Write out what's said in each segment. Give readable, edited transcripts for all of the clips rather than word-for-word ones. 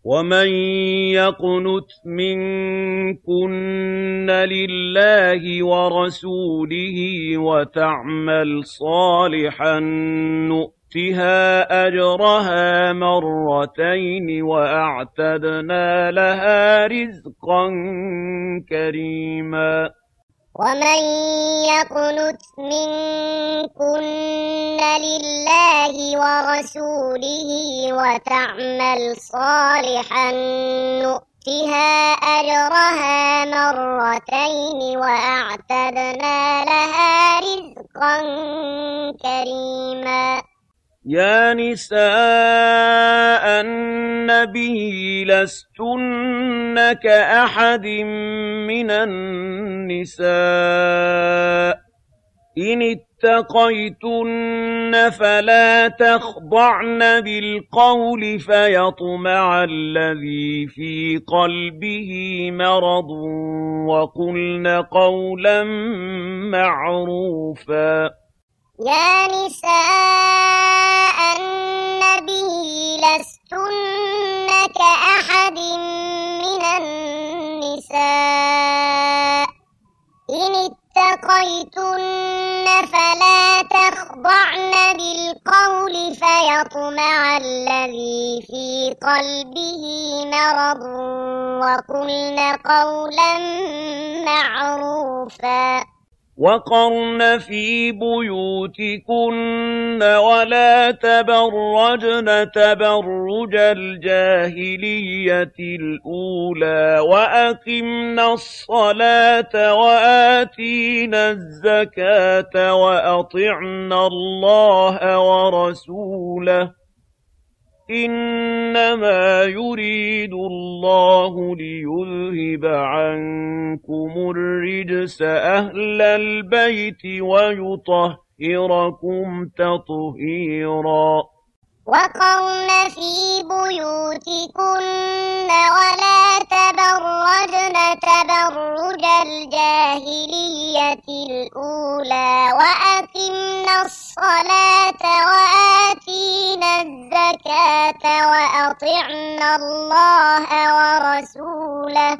ومن يقنت منكن لله ورسوله وتعمل صالحا نؤتها أجرها مرتين وأعتدنا لها رزقا كريما ومن يقنت منكن لله ورسوله وتعمل صالحا نؤتها أجرها مرتين وأعتدنا لها رزقا كريما يا نساء النبي لستن كأحد من النساء إن اتقيتن فلا تخضعن بالقول فيطمع الذي في قلبه مرض وقلن قولا معروفا يا نساء النبي لستن كأحد من النساء إن اتقيتن فلا تخضعن بالقول فيطمع الذي في قلبه مرض وقلن قولا معروفا وقرن في بيوتكن ولا تبرجن تبرج الجاهلية الأولى وأقمنا الصلاة وآتينا الزكاة وأطعنا الله ورسوله إنما يريد الله ليذهب عنكم الرجس أهل البيت ويطهركم تطهيرا وقرن في بيوتكن ولا تبرجن تبرج الجاهلية الأولى وأقمنا الصلاة وآتينا الزكاة وأطعنا الله ورسوله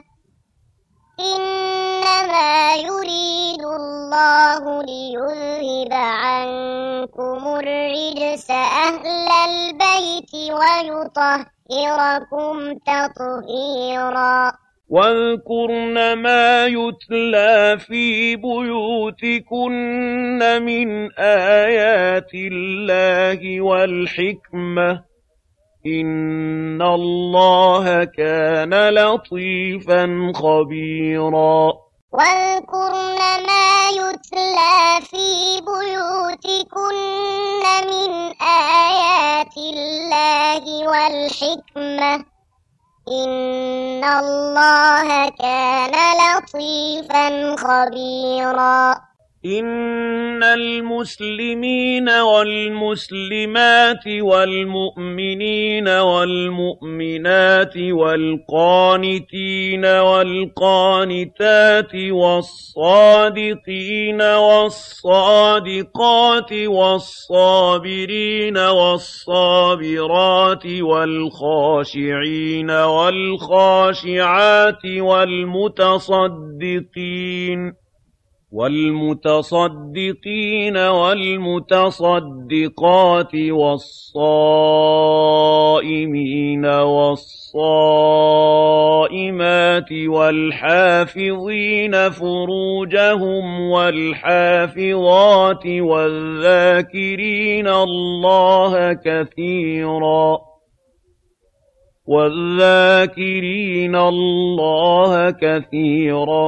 إنما يريد الله ليذهب عنكم الرجس أهل البيت ويطهركم تطهيرا واذكرن ما يتلى في بيوتكن من آيات الله والحكمة إن الله كان لطيفا خبيرا واذكرن ما يتلى في بيوتكن من آيات الله والحكمة إن الله كان لطيفا خبيرا إن المسلمين والمسلمات والمؤمنين والمؤمنات والقانتين والقانتات والصادقين والصادقات والصابرين والصابرات والخاشعين والخاشعات والمتصدقين والمتصدقات والصائمين والصائمات والحافظين فروجهم والحافظات والذاكرين الله كثيرا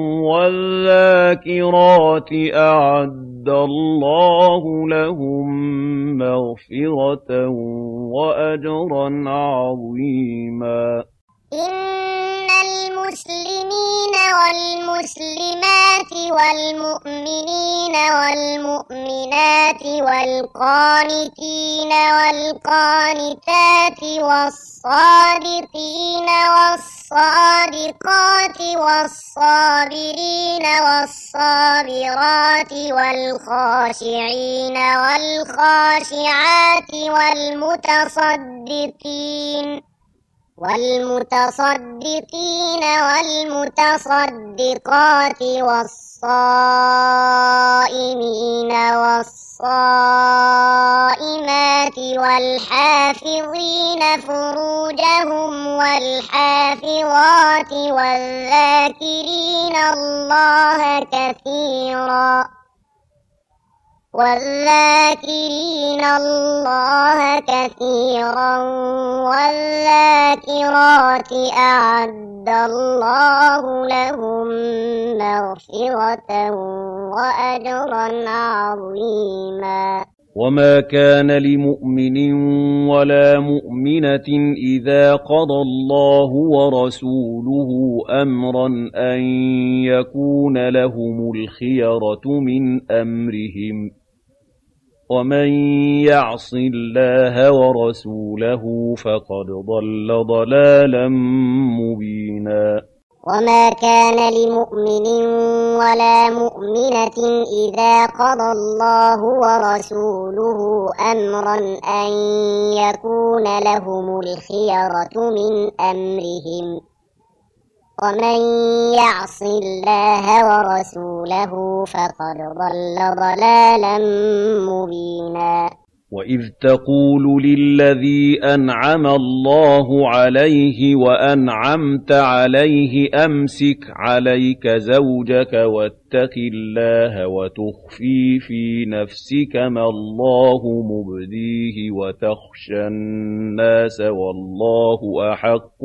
والذاكرات أعد الله لهم مغفرة وأجرا عظيما إن المسلمين والمسلمات والمؤمنين والمؤمنات والقانتين والقانتات والصادقين والصادقات والصابرين والصابرات والخاشعين والخاشعات والمتصدقين والمتصدقات والصائمين والصائمات والحافظين فروجهم والحافظات والذاكرين الله كثيرا والذاكرات أعد الله لهم مغفرة وأجرا عظيما. وما كان لمؤمن ولا مؤمنة إذا قضى الله ورسوله أمرا أن يكون لهم الخيرة من أمرهم ومن يعص الله ورسوله فقد ضل ضلالا مبينا. وما كان لمؤمن ولا مؤمنة إذا قضى الله ورسوله أمرا أن يكون لهم الخيرة من أمرهم ومن يعص الله ورسوله فقد ضل ضلالا مبينا. وإذ تقول للذي أنعم الله عليه وأنعمت عليه أمسك عليك زوجك واتق الله وتخفي في نفسك ما الله مبديه وتخشى الناس والله أحق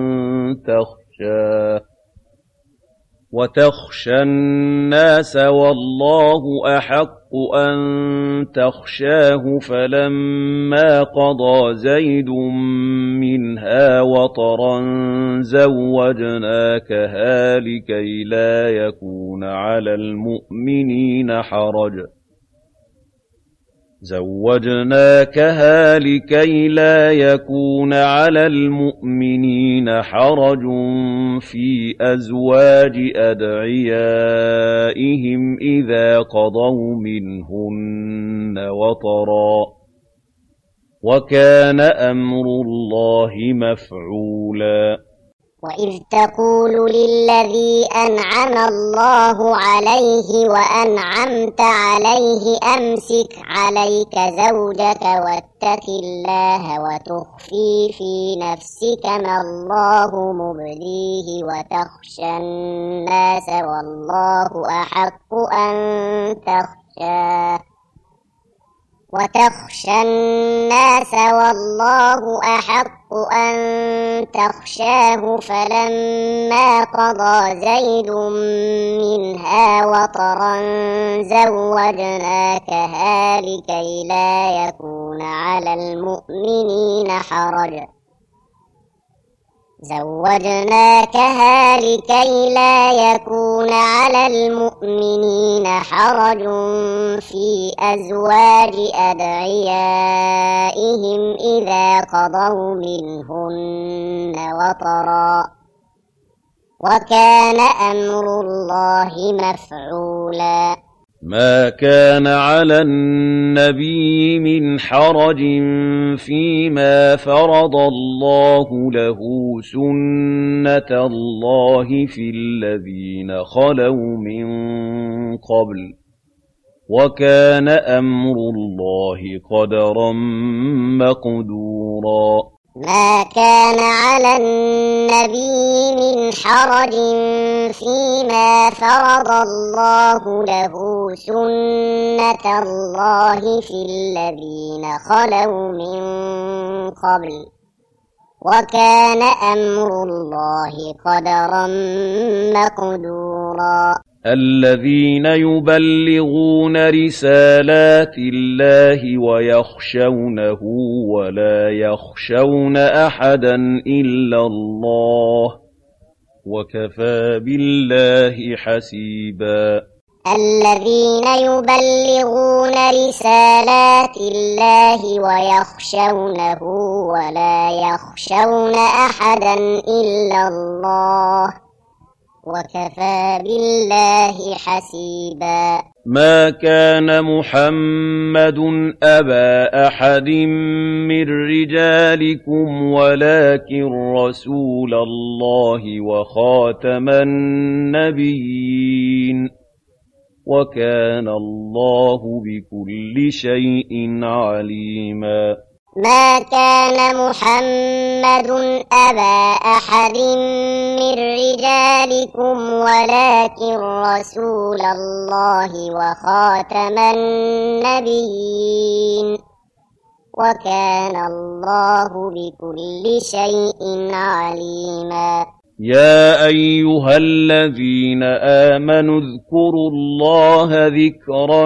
أن تخشاه فلما قضى زيد منها وطرا زوجناكها لكي لا يكون على المؤمنين حرج في أزواج أدعيائهم إذا قضوا منهن وطرا وكان أمر الله مفعولا. وإذ تقول للذي أنعم الله عليه وأنعمت عليه أمسك عليك زوجك واتق الله وتخفي في نفسك ما الله مبديه وتخشى الناس والله أحق أن تخشاه فلما قضى زيد منها وطرا زوجناكها لكي لا يكون على المؤمنين حرج في أزواج أدعيائهم إذا قضوا منهن وطرا وكان أمر الله مفعولا. ما كان على النبي من حرج فيما فرض الله له سنة الله في الذين خلوا من قبل وكان أمر الله قدرا مقدورا. ما كان على النبي من حرج فيما فرض الله له سنة الله في الذين خلوا من قبل وكان أمر الله قدرا مقدورا. الذين يبلغون رسالات الله ويخشونه ولا يخشون أحدا إلا الله وكفى بالله حسيبا. الذين يبلغون رسالات الله ويخشونه ولا يخشون أحدا إلا الله وكفى بالله حسيبا ما كان محمد أبا أحد من رجالكم ولكن رسول الله وخاتم النبيين وكان الله بكل شيء عليما ما كان محمد أبا أحد من رجالكم ولكن رسول الله وخاتم النبيين وكان الله بكل شيء عليما يا أيها الذين آمنوا اذكروا الله ذكرا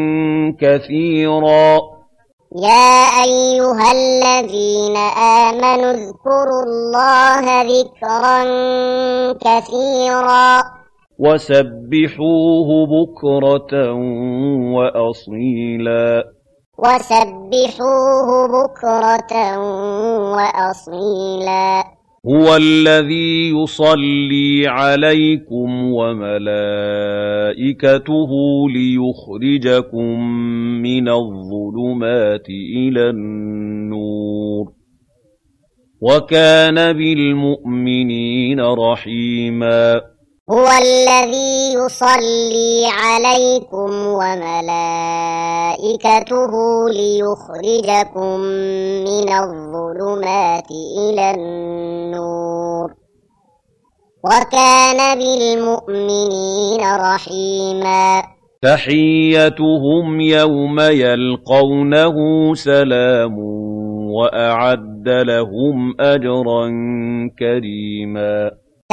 كثيرا يا أيها الذين آمنوا اذكروا الله ذكرا كثيرا وسبحوه بكرة وأصيلا وسبحوه بكرة وأصيلا هو الذي يصلي عليكم وملائكته ليخرجكم من الظلمات إلى النور وكان بالمؤمنين رحيما هو الذي يصلي عليكم وملائكته ليخرجكم من الظلمات إلى النور وكان بالمؤمنين رحيما تحيتهم يوم يلقونه سلام وأعد لهم أجرا كريما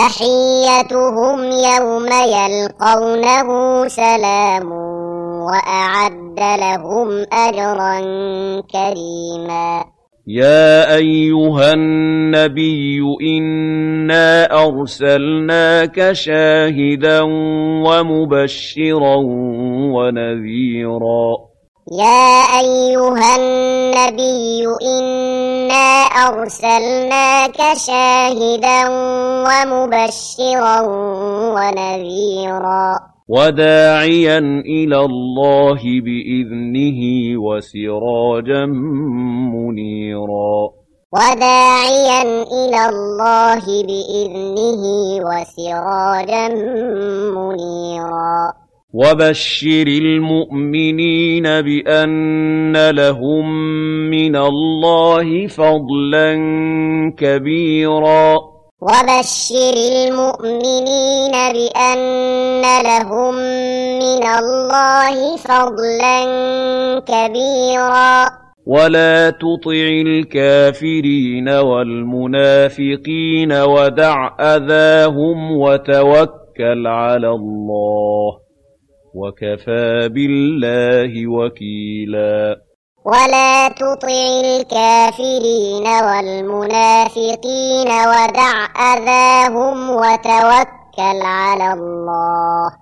تحيتهم يوم يلقونه سلام وأعد لهم أجرا كريما يا أيها النبي إنا أرسلناك شاهدا ومبشرا ونذيرا يا أيها النبي إنا أرسلناك شاهدا ومبشرا ونذيرا وداعيا إلى الله بإذنه وسراجا منيرا وداعيا إلى الله بإذنه وسراجا منيرا وبشر المؤمنين بأن لهم من الله فضلا كبيرا وبشر المؤمنين بأن لهم من الله فضلا كبيرا ولا تطع الكافرين والمنافقين ودع أذاهم وتوكل على الله وكفى بالله وكيلا ولا تطع الكافرين والمنافقين ودع أذاهم وتوكل على الله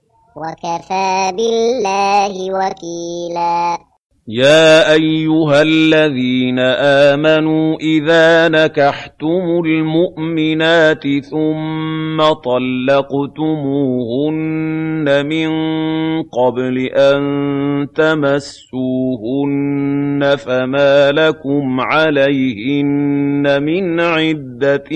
وكفى بالله وكيلا يا أيها الذين آمنوا إذا نكحتم المؤمنات ثم طلقتموهن من قبل أن تمسوهن فما لكم عليهن من عدة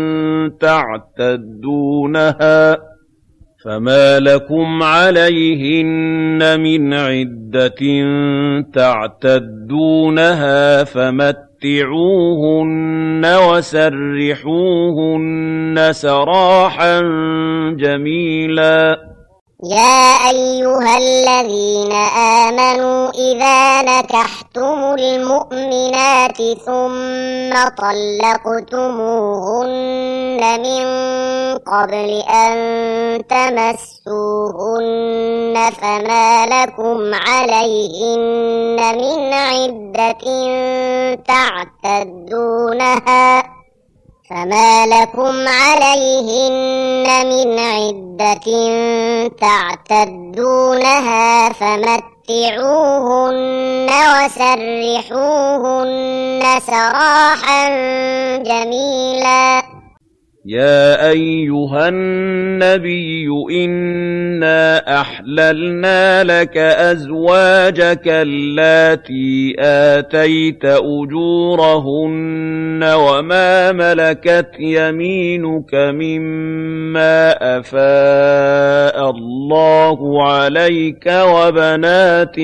تعتدونها فمتعوهن وسرحوهن سراحا جميلا يا أيها الذين آمنوا إذا نكحتم المؤمنات ثم طلقتموهن من قبل أن تمسوهن فما لكم عليهن من عدة تعتدونها فمتعوهن وسرحوهن سراحا جميلا يَا أَيُّهَا النَّبِيُّ إِنَّا أَحْلَلْنَا لَكَ أَزْوَاجَكَ اللَّاتِي آتَيْتَ أُجُورَهُنَّ وَمَا مَلَكَتْ يَمِينُكَ مِمَّا أَفَاءَ اللَّهُ عَلَيْكَ وَبَنَاتِ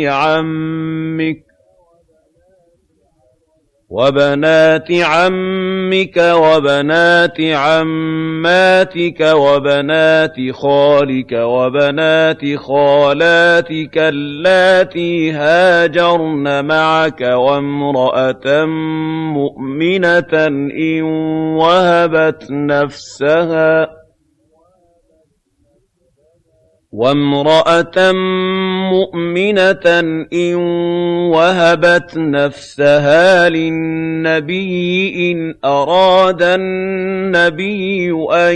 عَمِّكَ وَبَنَاتِ عَمَّاتِكَ وَبَنَاتِ خَالِكَ وَبَنَاتِ خَالَاتِكَ اللَّاتِي هَاجَرْنَ مَعَكَ وَامْرَأَةً مُّؤْمِنَةً إِن وَهَبَتْ نَفْسَهَا لِلنَّبِيِّ إِنْ أَرَادَ النَّبِيُّ أَن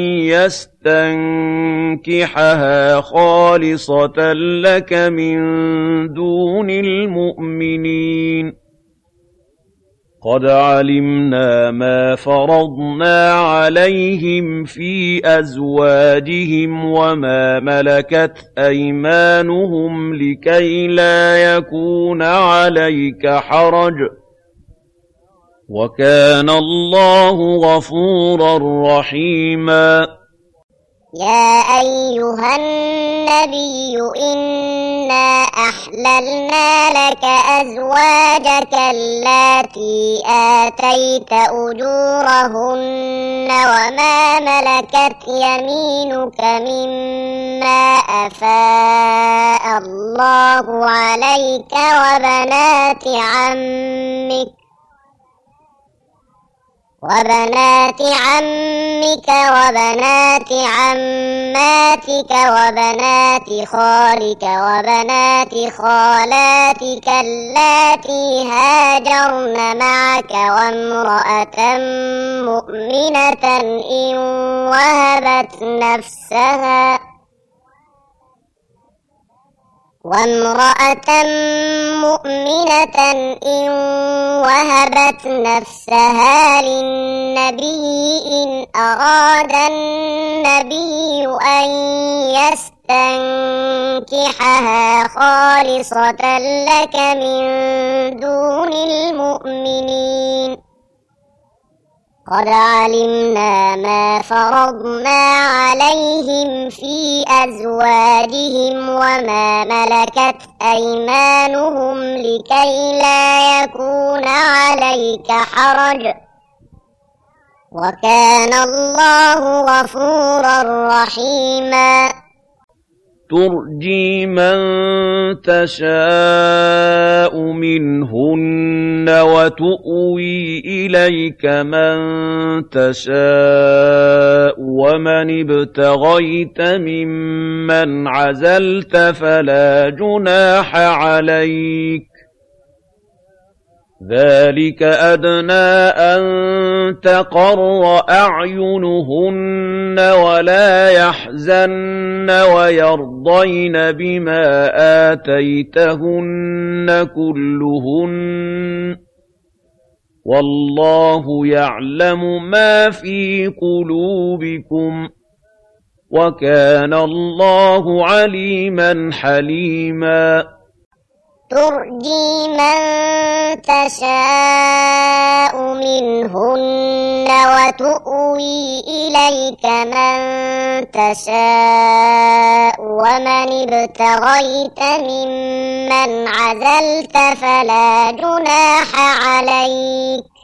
يَسْتَنكِحَهَا خَالِصَةً لَّكَ مِن دُونِ الْمُؤْمِنِينَ ۗ قَدْ عَلِمْنَا مَا فَرَضْنَا عَلَيْهِمْ فِي أَزْوَاجِهِمْ وَمَا مَلَكَتْ أَيْمَانُهُمْ لِكَيْلَا يَكُونَ عَلَيْكَ حَرَجٌ ۗ وَكَانَ اللَّهُ غَفُورًا رَّحِيمًا. يَا أَيُّهَا النَّبِيُّ إِنَّا أَحْلَلْنَا لَكَ أَزْوَاجَكَ اللَّاتِي آتَيْتَ أُجُورَهُنَّ وَمَا مَلَكَتْ يَمِينُكَ مِمَّا أَفَاءَ اللَّهُ عَلَيْكَ وَبَنَاتِ عَمِّكَ وَبَنَاتِ عَمَّاتِكَ وَبَنَاتِ خَالِكَ وَبَنَاتِ خَالَاتِكَ اللَّاتِي هَاجَرْنَ مَعَكَ وَامْرَأَةً مُّؤْمِنَةً إِن وَهَبَتْ نَفْسَهَا لِلنَّبِيِّ إِنْ أَرَادَ النَّبِيُّ أَن يَسْتَنكِحَهَا خَالِصَةً لَّكَ مِن دُونِ الْمُؤْمِنِينَ ۗ قَدْ عَلِمْنَا مَا فَرَضْنَا عَلَيْهِمْ فِي أَزْوَاجِهِمْ وَمَا مَلَكَتْ أَيْمَانُهُمْ لِكَيْلَا يَكُونَ عَلَيْكَ حَرَجٌ ۗ وَكَانَ اللَّهُ غَفُورًا رَّحِيمًا. تُرْجِي مَن تَشَاءُ مِنْهُنَّ وَتُؤْوِي إِلَيْكَ مَن تَشَاءُ وَمَنِ ابْتَغَيْتَ مِمَّنْ عَزَلْتَ فَلَا جُنَاحَ عَلَيْكَ ۚ ذَلِكَ أَدْنَىٰ أَن تَقَرَّ أَعْيُنُهُنَّ وَلَا يَحْزَنَّ وَيَرْضَيْنَ بِمَا آتَيْتَهُنَّ كُلُّهُنَّ ۚ وَاللَّهُ يَعْلَمُ مَا فِي قُلُوبِكُمْ ۚ وَكَانَ اللَّهُ عَلِيمًا حَلِيمًا. تُرْجِي مَن تَشَاءُ مِنْهُنَّ وَتُؤْوِي إِلَيْكَ مَن تَشَاءُ وَمَنِ ابْتَغَيْتَ مِمَّنْ عَزَلْتَ فَلَا جُنَاحَ عَلَيْكَ ۚ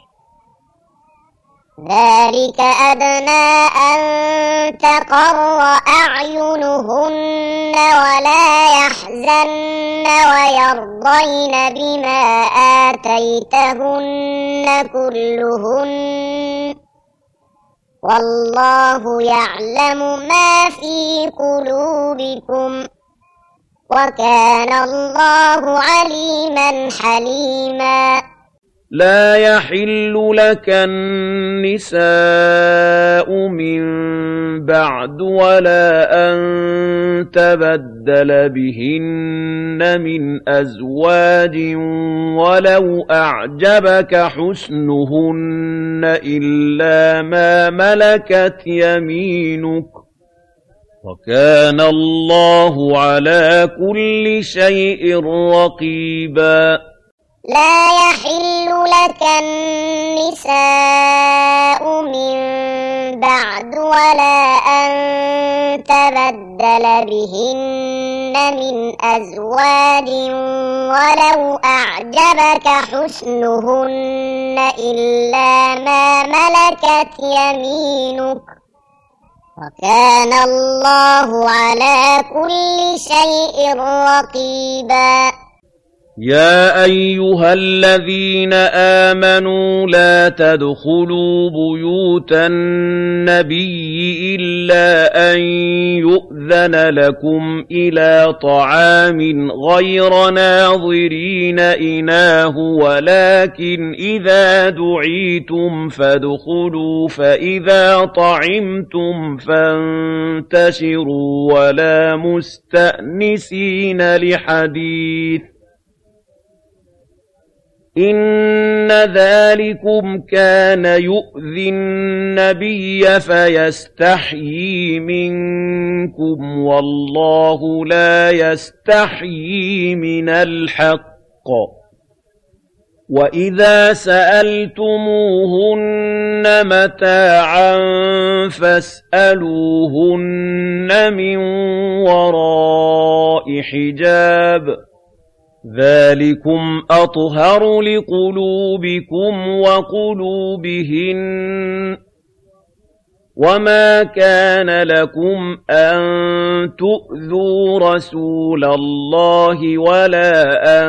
ذَلِكَ أَدْنَىٰ أَن تَقَرَّ أَعْيُنُهُنَّ وَلَا يَحْزَنَّ وَيَرْضَيْنَ بِمَا آتَيْتَهُنَّ كُلُّهُنَّ ۚ وَاللَّهُ يَعْلَمُ مَا فِي قُلُوبِكُمْ ۚ وَكَانَ اللَّهُ عَلِيمًا حَلِيمًا. لَا يَحِلُّ لَكَ النِّسَاءُ مِن بَعْدُ وَلَا أَن تَبَدَّلَ بِهِنَّ مِنْ أَزْوَاجٍ وَلَوْ أَعْجَبَكَ حُسْنُهُنَّ إِلَّا مَا مَلَكَتْ يَمِينُكَ ۗ وَكَانَ اللَّهُ عَلَىٰ كُلِّ شَيْءٍ رَّقِيبًا لا يحل لك النساء من بعد ولا أن تبدل بهن من أزواج ولو أعجبك حسنهن إلا ما ملكت يمينك وكان الله على كل شيء رقيبا يَا أَيُّهَا الَّذِينَ آمَنُوا لَا تَدْخُلُوا بُيُوتَ النَّبِيِّ إِلَّا أَن يُؤْذَنَ لَكُمْ إِلَىٰ طَعَامٍ غَيْرَ نَاظِرِينَ إِنَاهُ وَلَٰكِنْ إِذَا دُعِيتُمْ فَادْخُلُوا فَإِذَا طَعِمْتُمْ فَانتَشِرُوا وَلَا مُسْتَأْنِسِينَ لِحَدِيثٍ ۚ إِنَّ ذَٰلِكُمْ كَانَ يُؤْذِي النَّبِيَّ فَيَسْتَحْيِي مِنكُمْ وَاللَّهُ لَا يَسْتَحْيِي مِنَ الْحَقِّ ۚ وَإِذَا سَأَلْتُمُوهُنَّ مَتَاعًا فَاسْأَلُوهُنَّ مِن وَرَاءِ حِجَابٍ ۚ ذَٰلِكُمْ أَطْهَرُ لِقُلُوبِكُمْ وَقُلُوبِهِنَّ ۚ وَمَا كَانَ لَكُمْ أَن تُؤْذُوا رَسُولَ اللَّهِ وَلَا أَن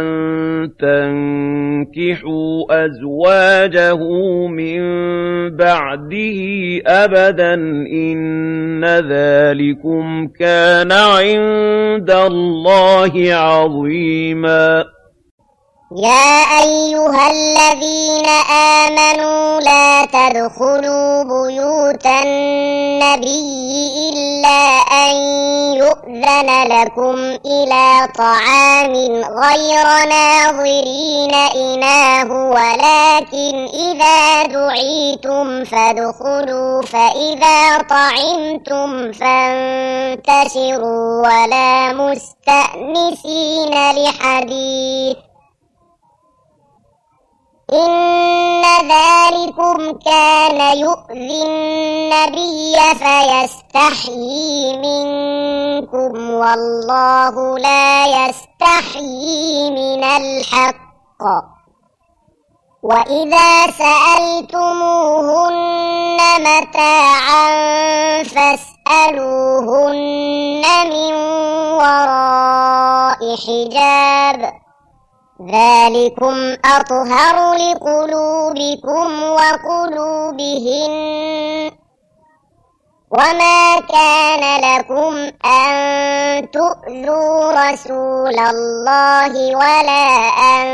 تَنكِحُوا أَزْوَاجَهُ مِن بَعْدِهِ أَبَدًا ۚ إِنَّ ذَٰلِكُمْ كَانَ عِندَ اللَّهِ عَظِيمًا يا أيها الذين آمنوا لا تدخلوا بيوت النبي إلا أن يؤذن لكم إلى طعام غير ناظرين إناه ولكن إذا دعيتم فادخلوا فإذا طعمتم فانتشروا ولا مستأنسين لحديث إن ذلكم كان يؤذي النبي فيستحيي منكم والله لا يستحيي من الحق وإذا سألتموهن متاعا فاسألوهن من وراء حجاب ذلكم أطهر لقلوبكم وقلوبهن وما كان لكم أن تؤذوا رسول الله ولا أن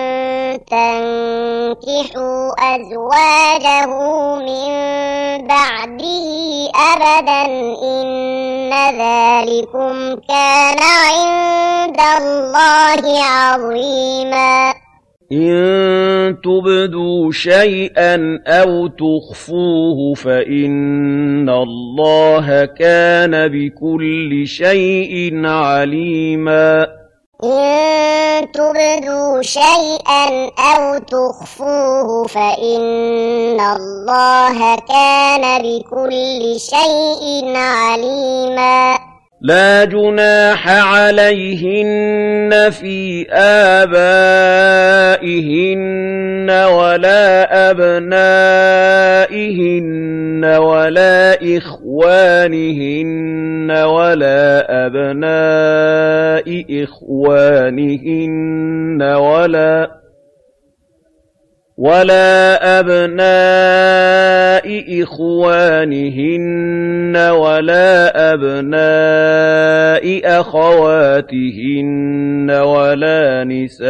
تنكحوا أزواجه من بعده أبدا إن ذلكم كان عند الله عظيما إن تبدوا شيئا أو تخفوه فإن الله كان بكل شيء عليما إن تبدوا شيئا أو تخفوه فإن الله كان بكل شيء عليما لا جناح عليهن في آبائهن ولا أبنائهن ولا إخوانهن ولا أبناء إخوانهن ولا أبناء إخوانهن ولا أبناء أخواتهن ولا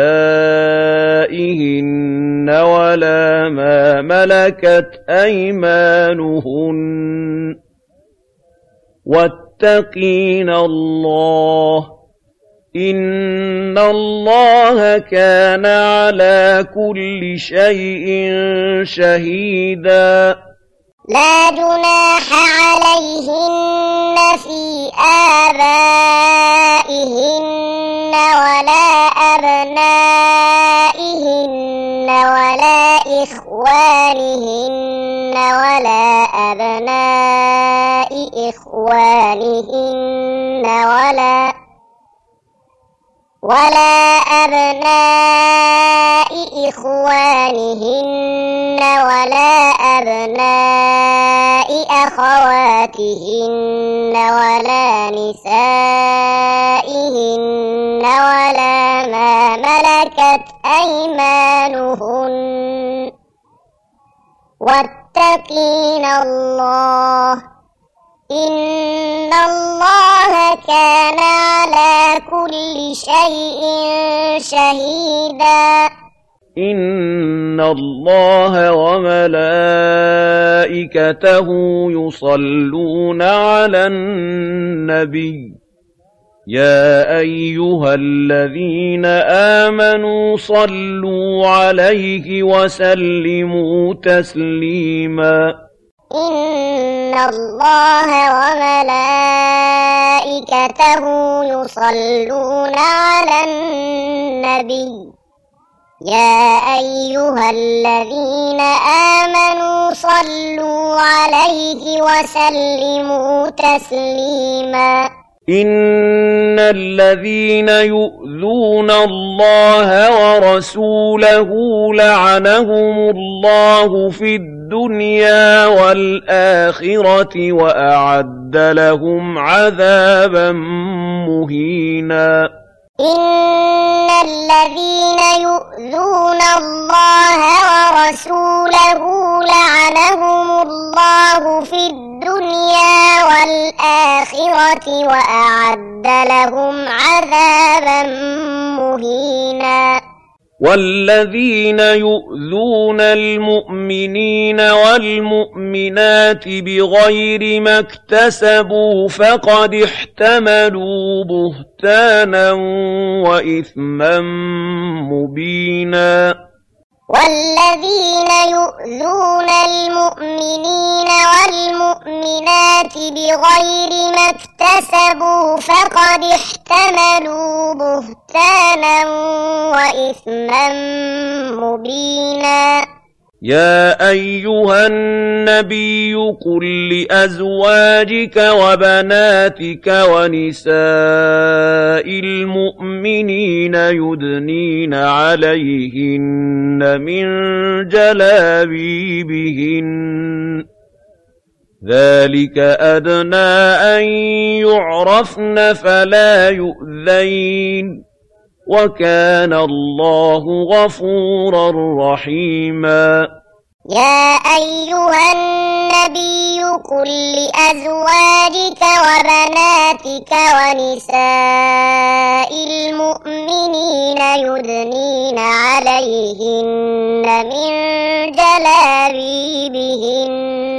نسائهن ولا ما ملكت أيمانهن واتقين الله إن الله كان على كل شيء شهيدا لا جناح عليهن في آبائهن ولا أبنائهن ولا إخوانهن ولا أبناء إخوانهن ولا أبناء إخوانهن ولا أبناء أخواتهن ولا نسائهن ولا ما ملكت أيمانهن واتقين الله إن الله كان على كل شيء شهيدا إن الله وملائكته يصلون على النبي يا أيها الذين آمنوا صلوا عليه وسلموا تسليما إن الله وملائكته يصلون على النبي يا أيها الذين آمنوا صلوا عليه وسلموا تسليما إن الذين يؤذون الله ورسوله لعنهم الله في الدنيا والآخرة وأعد لهم عذابا مهينا إن الذين يؤذون الله ورسوله لعنهم الله في الدنيا والآخرة وأعد لهم عذابا مهينا والذين يؤذون المؤمنين والمؤمنات بغير ما اكتسبوا فقد احتملوا بهتانا وإثما مبينا والذين يؤذون المؤمنين والمؤمنات بغير ما اكتسبوا فقد احتملوا بهتانا وإثما مبينا يا أيها النبي قل لأزواجك وبناتك ونساء المؤمنين يدنين عليهن من جلابيبهن ذلك أدنى أن يعرفن فلا يؤذين وكان الله غفورا رحيما يا أيها النبي قل لأزواجك وبناتك ونساء المؤمنين يدنين عليهن من جلابيبهن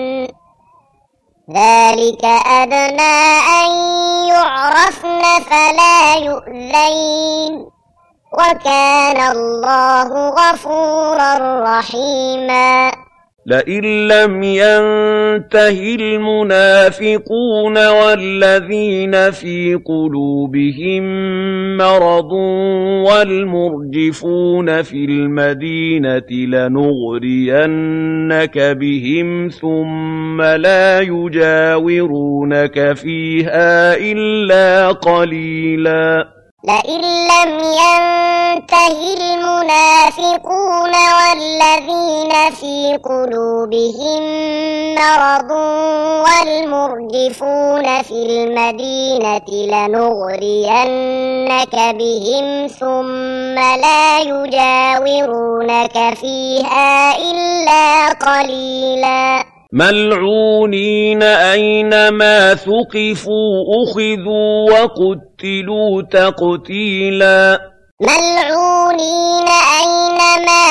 ذلك أدنى أن يعرفن فلا يؤذين وكان الله غفورا رحيما لئن لم ينته المنافقون والذين في قلوبهم مرض والمرجفون في المدينة لنغرينك بهم ثم لا يجاورونك فيها إلا قليلا لئن لم ينته المنافقون والذين في قلوبهم مرض والمرجفون في المدينة لنغرينك بهم ثم لا يجاورونك فيها إلا قليلا ملعونين أينما ثقفوا أخذوا وقتلوا تقتيلا ملعونين أينما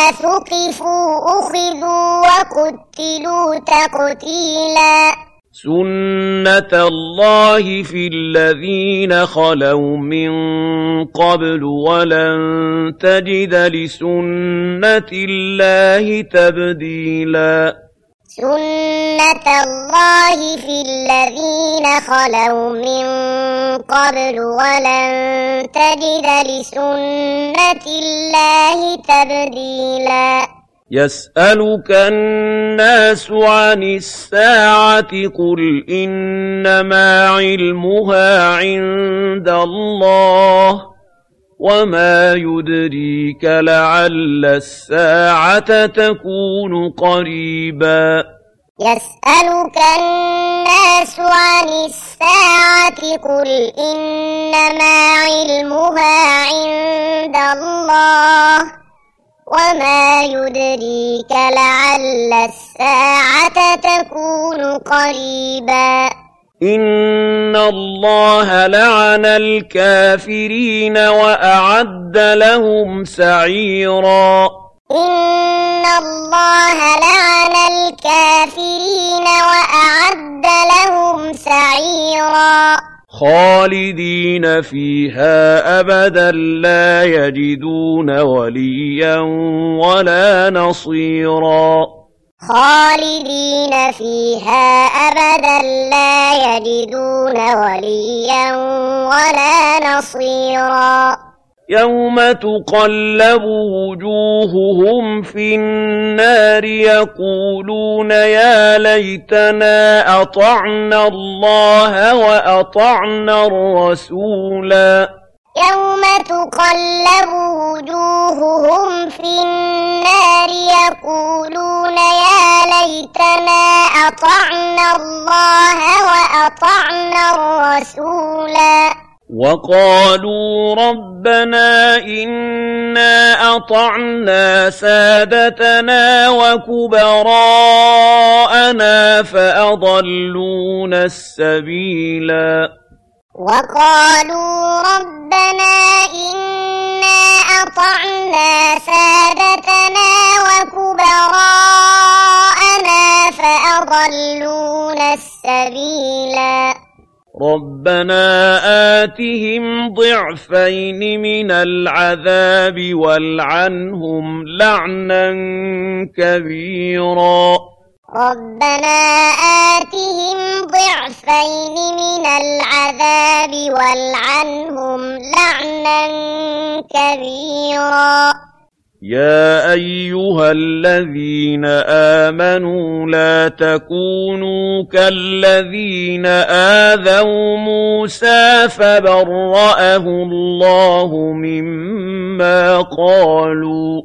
ثقفوا أخذوا وقتلوا تقتيلا سنة سُنَّةَ اللَّهِ فِي الَّذِينَ خَلَوْا مِن قَبْلُ وَلَن تَجِدَ لِسُنَّةِ اللَّهِ تَبْدِيلًا سُنَّةَ اللَّهِ فِي الَّذِينَ خَلَوْا مِن قَبْلُ وَلَن تَجِدَ لِسُنَّةِ اللَّهِ تَبْدِيلًا يَسْأَلُكَ النَّاسُ عَنِ السَّاعَةِ قُلْ إِنَّمَا عِلْمُهَا عِندَ اللَّهِ وَمَا يُدْرِيكَ لَعَلَّ السَّاعَةَ تَكُونُ قَرِيبًا يَسْأَلُكَ النَّاسُ عَنِ السَّاعَةِ قُلْ إِنَّمَا عِلْمُهَا عِندَ اللَّهِ وَمَا يُدْرِيكَ لَعَلَّ السَّاعَةَ تَكُونُ قَرِيبًا إِنَّ اللَّهَ لَعَنَ الْكَافِرِينَ وَأَعَدَّ لَهُمْ سَعِيرًا إِنَّ اللَّهَ لَعَنَ الْكَافِرِينَ وَأَعَدَّ لَهُمْ سَعِيرًا خَالِدِينَ فِيهَا أَبَدًا لَّا يَجِدُونَ وَلِيًّا وَلَا نَصِيرًا خَالِدِينَ فِيهَا أَبَدًا لَّا يَجِدُونَ وَلِيًّا وَلَا نَصِيرًا يَوْمَ تُقَلَّبُ وُجُوهُهُمْ فِي النَّارِ يَقُولُونَ يَا لَيْتَنَا أَطَعْنَا اللَّهَ وَأَطَعْنَا الرَّسُولَا يَوْمَ تُقَلَّبُ وُجُوهُهُمْ فِي النَّارِ يَقُولُونَ يَا لَيْتَنَا أَطَعْنَا اللَّهَ وَأَطَعْنَا الرَّسُولَا وَقَالُوا رَبَّنَا إِنَّا أَطَعْنَا سَادَتَنَا وَكُبَرَاءَنَا فَأَضَلُّونَا السَّبِيلَا وَقَالُوا رَبَّنَا إِنَّا أَطَعْنَا سَادَتَنَا وَكُبَرَاءَنَا فَأَضَلُّونَا السَّبِيلَا رَبَّنَا آتِهِمْ ضِعْفَيْنِ مِنَ الْعَذَابِ وَالْعَنْهُمْ لَعْنًا كَبِيرًا رَبَّنَا آتِهِمْ ضِعْفَيْنِ مِنَ الْعَذَابِ وَالْعَنْهُمْ لَعْنًا كَبِيرًا يَا أَيُّهَا الَّذِينَ آمَنُوا لَا تَكُونُوا كَالَّذِينَ آذَوْا مُوسَىٰ فَبَرَّأَهُ اللَّهُ مِمَّا قَالُوا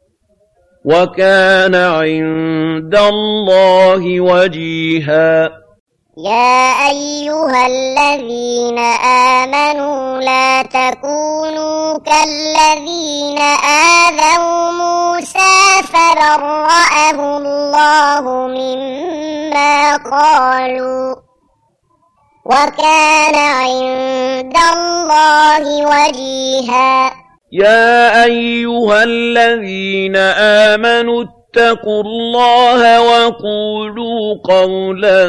وَكَانَ عِندَ اللَّهِ وَجِيهًا يَا أَيُّهَا الَّذِينَ آمَنُوا لَا تَكُونُوا كَالَّذِينَ آذَوْا مُوسَىٰ فَبَرَّأَهُ اللَّهُ مِمَّا قَالُوا وَكَانَ عِندَ اللَّهِ وَجِيهًا يَا أَيُّهَا الَّذِينَ آمَنُوا اتَّقُوا اللَّهَ وَقُولُوا قَوْلًا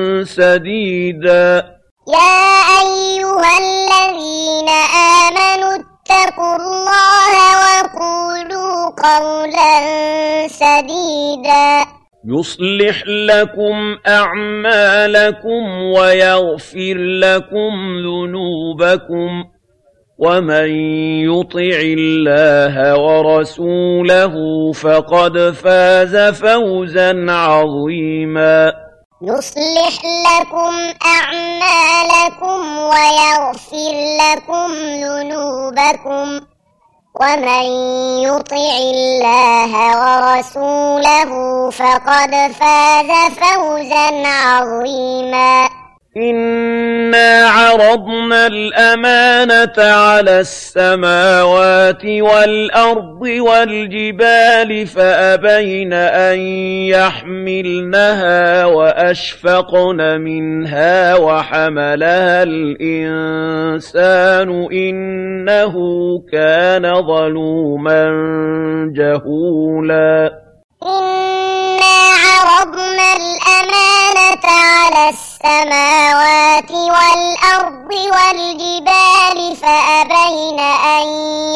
سَدِيدًا يَا أَيُّهَا الَّذِينَ آمَنُوا اتَّقُوا اللَّهَ وَقُولُوا قَوْلًا سَدِيدًا يُصْلِحْ لَكُمْ أَعْمَالَكُمْ وَيَغْفِرْ لَكُمْ ذُنُوبَكُمْ وَمَن يُطِعِ اللَّهَ وَرَسُولَهُ فَقَدْ فَازَ فَوْزًا عَظِيمًا يُصْلِحْ لَكُمْ أَعْمَالَكُمْ وَيَغْفِرْ لَكُمْ ذُنُوبَكُمْ وَمَن يُطِعِ اللَّهَ وَرَسُولَهُ فَقَدْ فَازَ فَوْزًا عَظِيمًا إِنَّا عَرَضْنَا الْأَمَانَةَ عَلَى السَّمَاوَاتِ وَالْأَرْضِ وَالْجِبَالِ فَأَبَيْنَ أَن يَحْمِلْنَهَا وَأَشْفَقْنَ مِنْهَا وَحَمَلَهَا الْإِنسَانُ إِنَّهُ كَانَ ظَلُومًا جَهُولًا إِنَّا عَرَضْنَا الْأَمَانَةَ على السماوات والأرض والجبال فأبين أن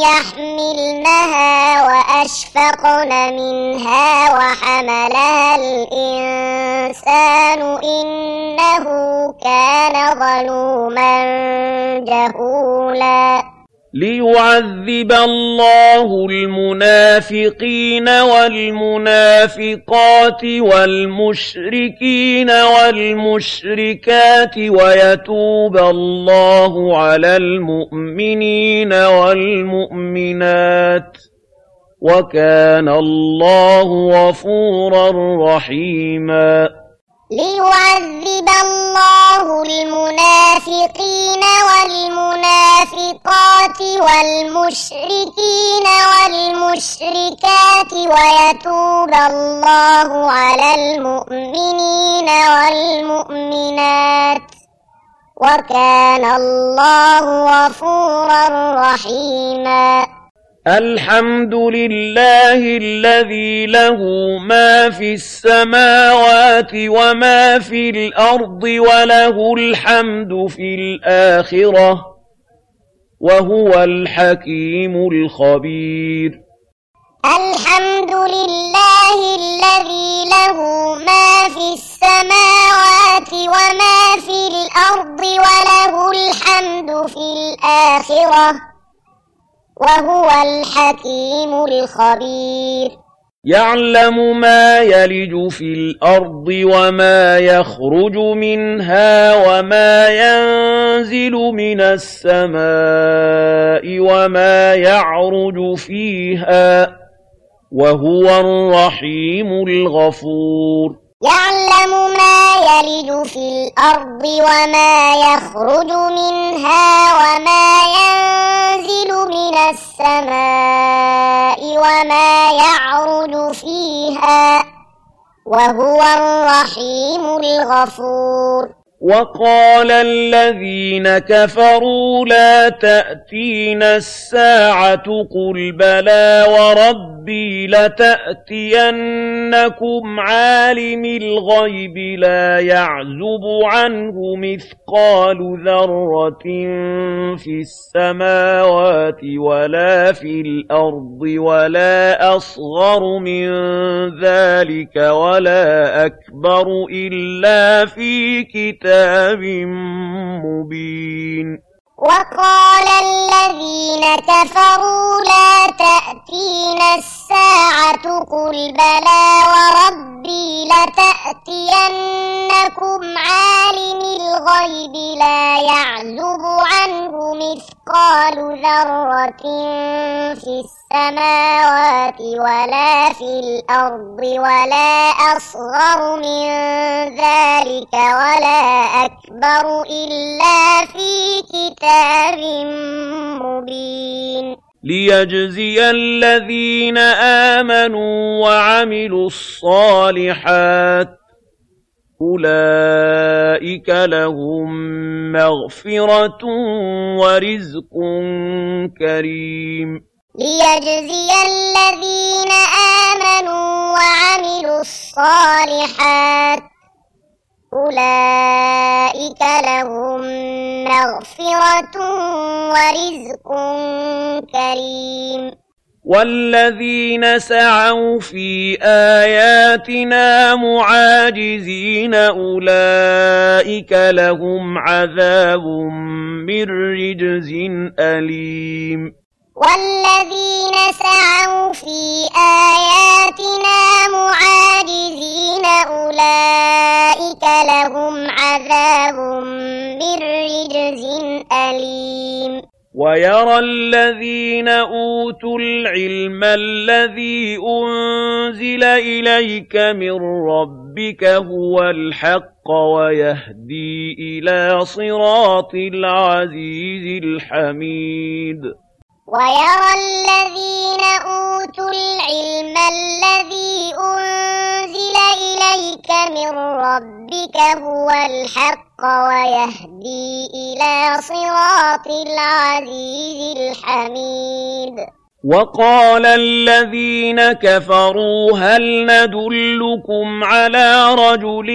يحملنها وأشفقن منها وحملها الإنسان إنه كان ظلوما جهولا ليعذب الله المنافقين والمنافقات والمشركين والمشركات ويتوب الله على المؤمنين والمؤمنات وكان الله غفورا رحيما ليعذب الله المنافقين والمنافقات والمشركين والمشركات ويتوب الله على المؤمنين والمؤمنات وكان الله غفورا رحيما الحمد لله الذي له ما في السماوات وما في الأرض وله الحمد في الآخرة وهو الحكيم الخبير الحمد لله الذي له ما في السماوات وما في الأرض وله الحمد في الآخرة وهو الحكيم الخبير يعلم ما يلج في الأرض وما يخرج منها وما ينزل من السماء وما يعرج فيها وهو الرحيم الغفور يعلم ما يلج في الأرض وما يخرج منها وما ينزل من السماء وما يعرج فيها وهو الرحيم الغفور وقال الذين كفروا لا تأتينا الساعة قل بلى وربي لتأتينكم عالم الغيب لا يعزب عنه مثقال ذرة في السماوات ولا في الأرض ولا أصغر من ذلك ولا أكبر إلا في كتاب مبين وقال الذين كفروا لا تأتينا الساعة قل بلى وربي لتأتينكم عالم الغيب لا يعزب عنه مثقال ذرة في السماوات ولا في الأرض ولا أصغر من ذلك ولا أكبر إلا في كتاب مبين ليجزي الذين آمنوا وعملوا الصالحات أولئك لهم مغفرة ورزق كريم ليجزي الذين آمنوا وعملوا الصالحات أولئك لهم مغفرة ورزق كريم والذين سعوا في آياتنا معاجزين أولئك لهم عذاب من رجز أليم والذين سعوا في آياتنا معاجزين أولئك لهم عذاب من رجز أليم ويرى الذين أوتوا العلم الذي أنزل إليك من ربك هو الحق ويهدي إلى صراط العزيز الحميد ويرى الذين أوتوا العلم الذي أنزل إليك من ربك هو الحق ويهدي إلى صراط العزيز الحميد وقال الذين كفروا هل ندلكم على رجل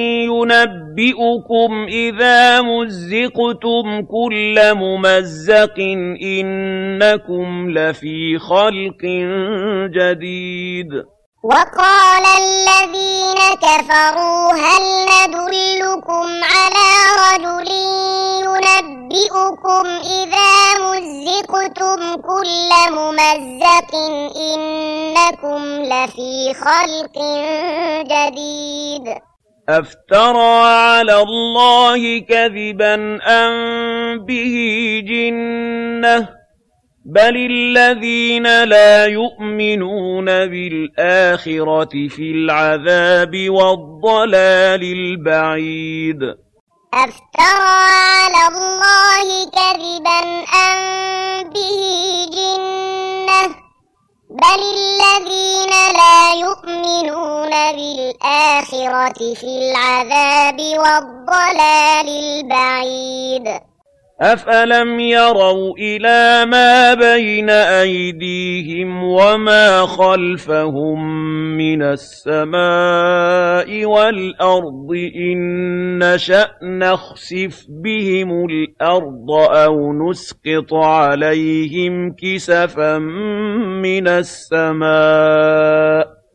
ينبئكم إذا مزقتم كل ممزق إنكم لفي خلق جديد وقال الذين كفروا هل ندلكم على رجل ينبئكم إذا مزقتم كل ممزق إنكم لفي خلق جديد أفترى على الله كذبا أم به جنة بل الذين لا يؤمنون بالآخرة في العذاب والضلال البعيد أفترى على الله كذبا أم به جنة بل الذين لا يؤمنون بالآخرة في العذاب والضلال البعيد أفلم يروا إلى ما بين أيديهم وما خلفهم من السماء والأرض إن نشأ نخسف بهم الأرض أو نسقط عليهم كسفا من السماء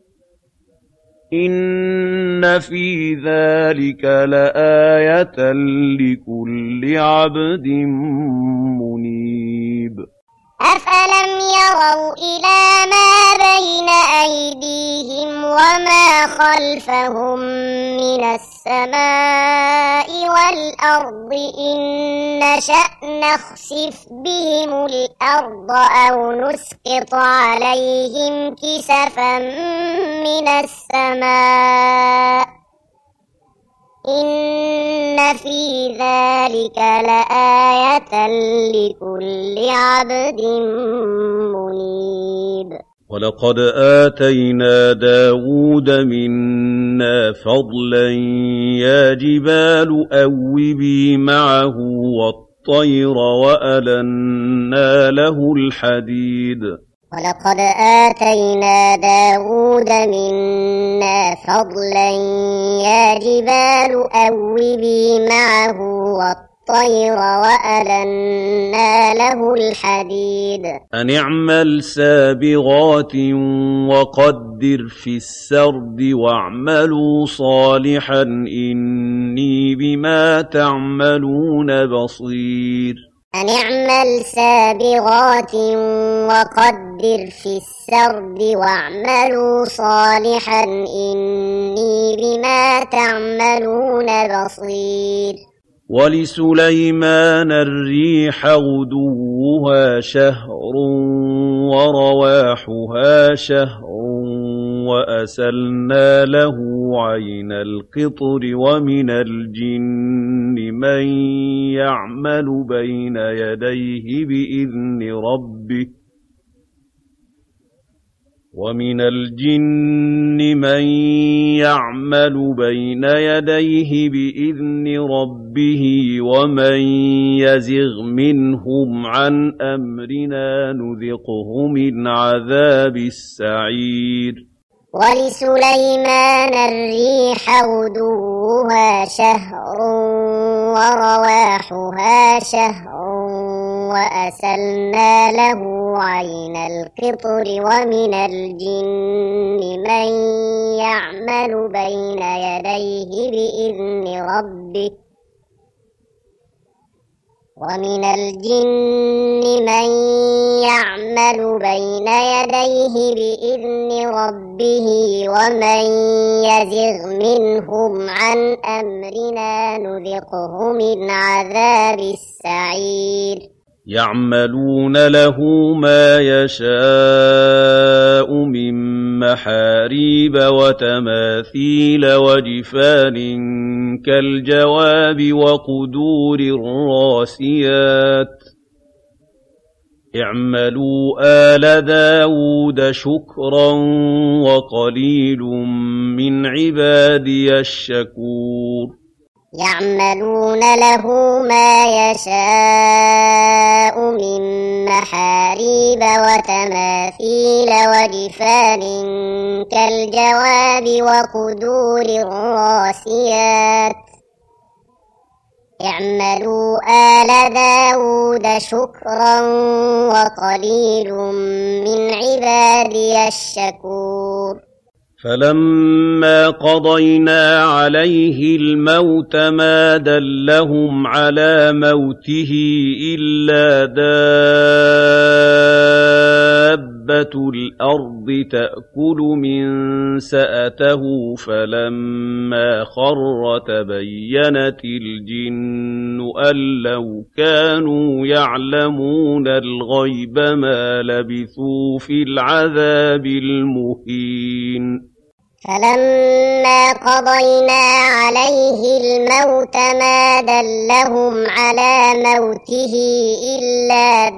إن في ذلك لآية لكل عبد منيب أفلم يروا إلى ما بين أيديهم وما خلفهم من السماء والأرض إن نشأ نخسف بهم الأرض أو نسقط عليهم كسفا من السماء إن في ذلك لآية لكل عبد منيب ولقد آتينا داود منا فضلا يا جبال أوبي معه والطير وألنا له الحديد ولقد آتينا داود منا فضلا يا جبال أوبي معه والطير وألنا له الحديد أن اعمل سابغات وقدر في السرد واعملوا صالحا إني بما تعملون بصير أن اعمل سابغات وقدر في السرد واعملوا صالحا إني بما تعملون بصير ولسليمان الريح غدوها شهر ورواحها شهر وأسلنا له عين القطر ومن الجن من يعمل بين يديه بإذن ربه ومن الجن من يعمل بين يديه بإذن ربه ومن يزغ منهم عن أمرنا نذقه من عذاب السعير ولسليمان الريح غدوها شهر ورواحها شهر وأسلنا له عين القطر ومن الجن من يعمل بين يديه بإذن ربه ومن الجن من يعمل بين يديه بإذن ربه ومن يزغ منهم عن أمرنا نذقه من عذاب السعير يعملون له ما يشاء من محاريب وتماثيل وجفان كالجواب وقدور الراسيات اعملوا آل داود شكرا وقليل من عبادي الشكور يعملون له ما يشاء من محاريب وتماثيل وجفان كالجواب وقدور الراسيات اعملوا آل داود شكرا وقليل من عبادي الشكور فلما قضينا عليه الموت ما دلهم على موته إلا دابة الأرض تأكل من سأته فلما خر تبينت الجن أن لو كانوا يعلمون الغيب ما لبثوا في العذاب المهين فلما قضينا عليه الموت ما دلهم على موته إلا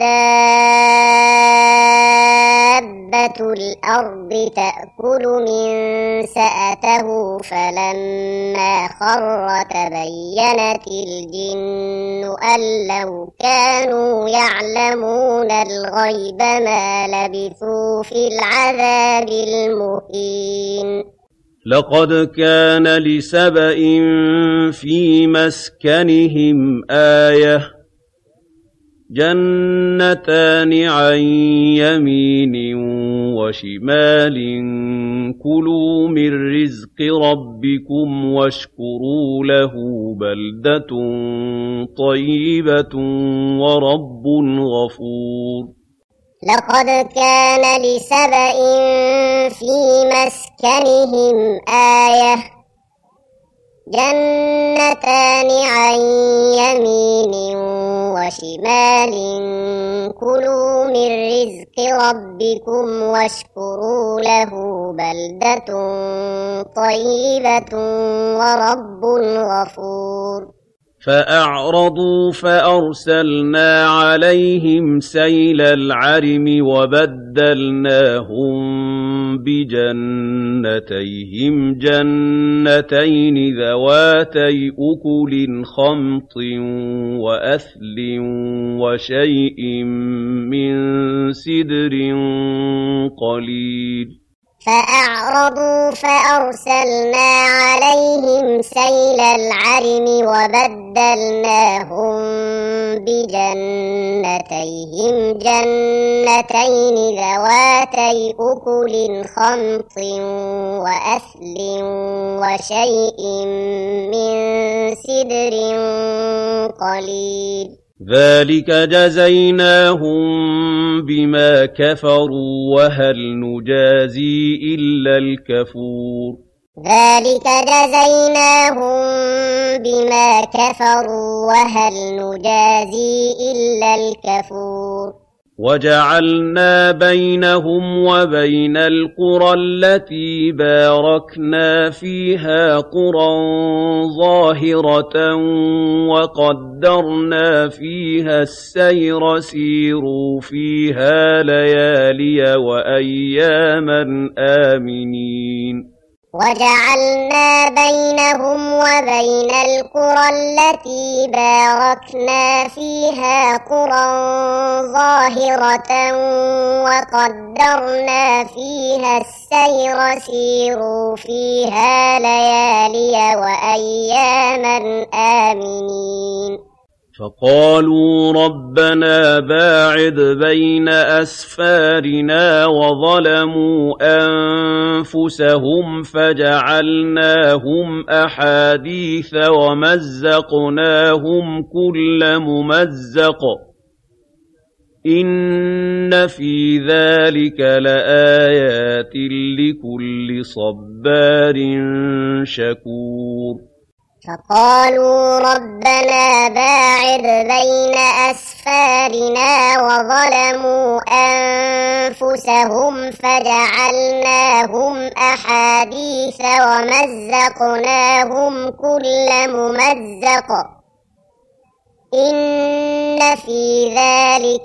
دابة الأرض تأكل من سأته فلما خر تبينت الجن أن لو كانوا يعلمون الغيب ما لبثوا في العذاب المهين لقد كان لسبإ في مسكنهم آية جنتان عن يمين وشمال كلوا من رزق ربكم واشكروا له بلدة طيبة ورب غفور لقد كان لسبإ في مسكنهم آية جنتان عن يمين وشمال كلوا من رزق ربكم واشكروا له بلدة طيبة ورب غفور فأعرضوا فأرسلنا عليهم سيل العرم وبدلناهم بجنتيهم جنتين ذواتي أكل خمط وأثل وشيء من سدر قليل فأعرضوا فأرسلنا عليهم سيل العرم وبدلناهم بجنتيهم جنتين ذواتي أكل خمط وأثل وشيء من سدر قليل ذلك جزيناهم بما كفروا وهل نجازي إلا الكفور ذلك جزيناهم بما كفروا وهل نجازي إلا الكفور وجعلنا بينهم وبين القرى التي باركنا فيها قرى ظاهرة وقدرنا فيها السير سيروا فيها ليالي وأياما آمنين وجعلنا بينهم وبين القرى التي باركنا فيها قرى ظاهرة وقدرنا فيها السير سيروا فيها ليالي وأياما آمنين فقالوا ربنا باعد بين أسفارنا وظلموا أنفسهم فجعلناهم أحاديث ومزقناهم كل ممزق إن في ذلك لآيات لكل صبار شكور فقالوا ربنا باعد بين أسفارنا وظلموا أنفسهم فجعلناهم أحاديث ومزقناهم كل ممزق إن في ذلك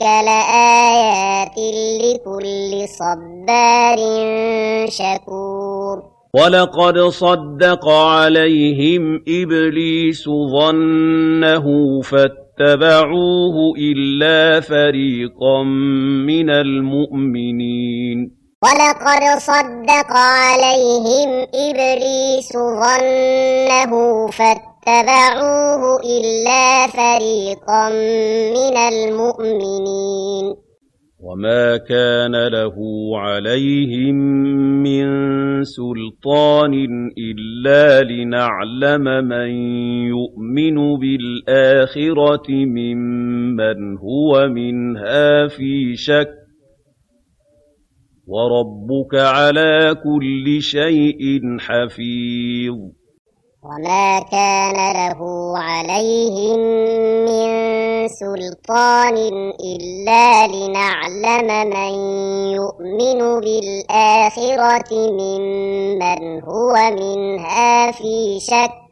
لآيات لكل صبار شكور وَلَقَدْ صَدَّقَ عَلَيْهِمْ إِبْلِيسُ ظَنَّهُ فَاتَّبَعُوهُ إِلَّا فَرِيقًا مِّنَ الْمُؤْمِنِينَ وَلَقَدْ صَدَّقَ عَلَيْهِمْ إِبْلِيسُ ظَنَّهُ فَاتَّبَعُوهُ إِلَّا فَرِيقًا مِّنَ الْمُؤْمِنِينَ وَمَا كَانَ لَهُ عَلَيْهِم مِّن سُلْطَانٍ إِلَّا لِنَعْلَمَ مَن يُؤْمِنُ بِالْآخِرَةِ مِمَّنْ هُوَ مِنْهَا في شَكٍّ ۗ وَرَبُّكَ عَلَىٰ كُلِّ شَيْءٍ حَفِيظٌ وَمَا كَانَ لَهُ عَلَيْهِم مِّن سُلْطَانٍ إِلَّا لِنَعْلَمَ مَن يُؤْمِنُ بِالْآخِرَةِ مِمَّنْ هُوَ مِنْهَا في شَكٍّ ۗ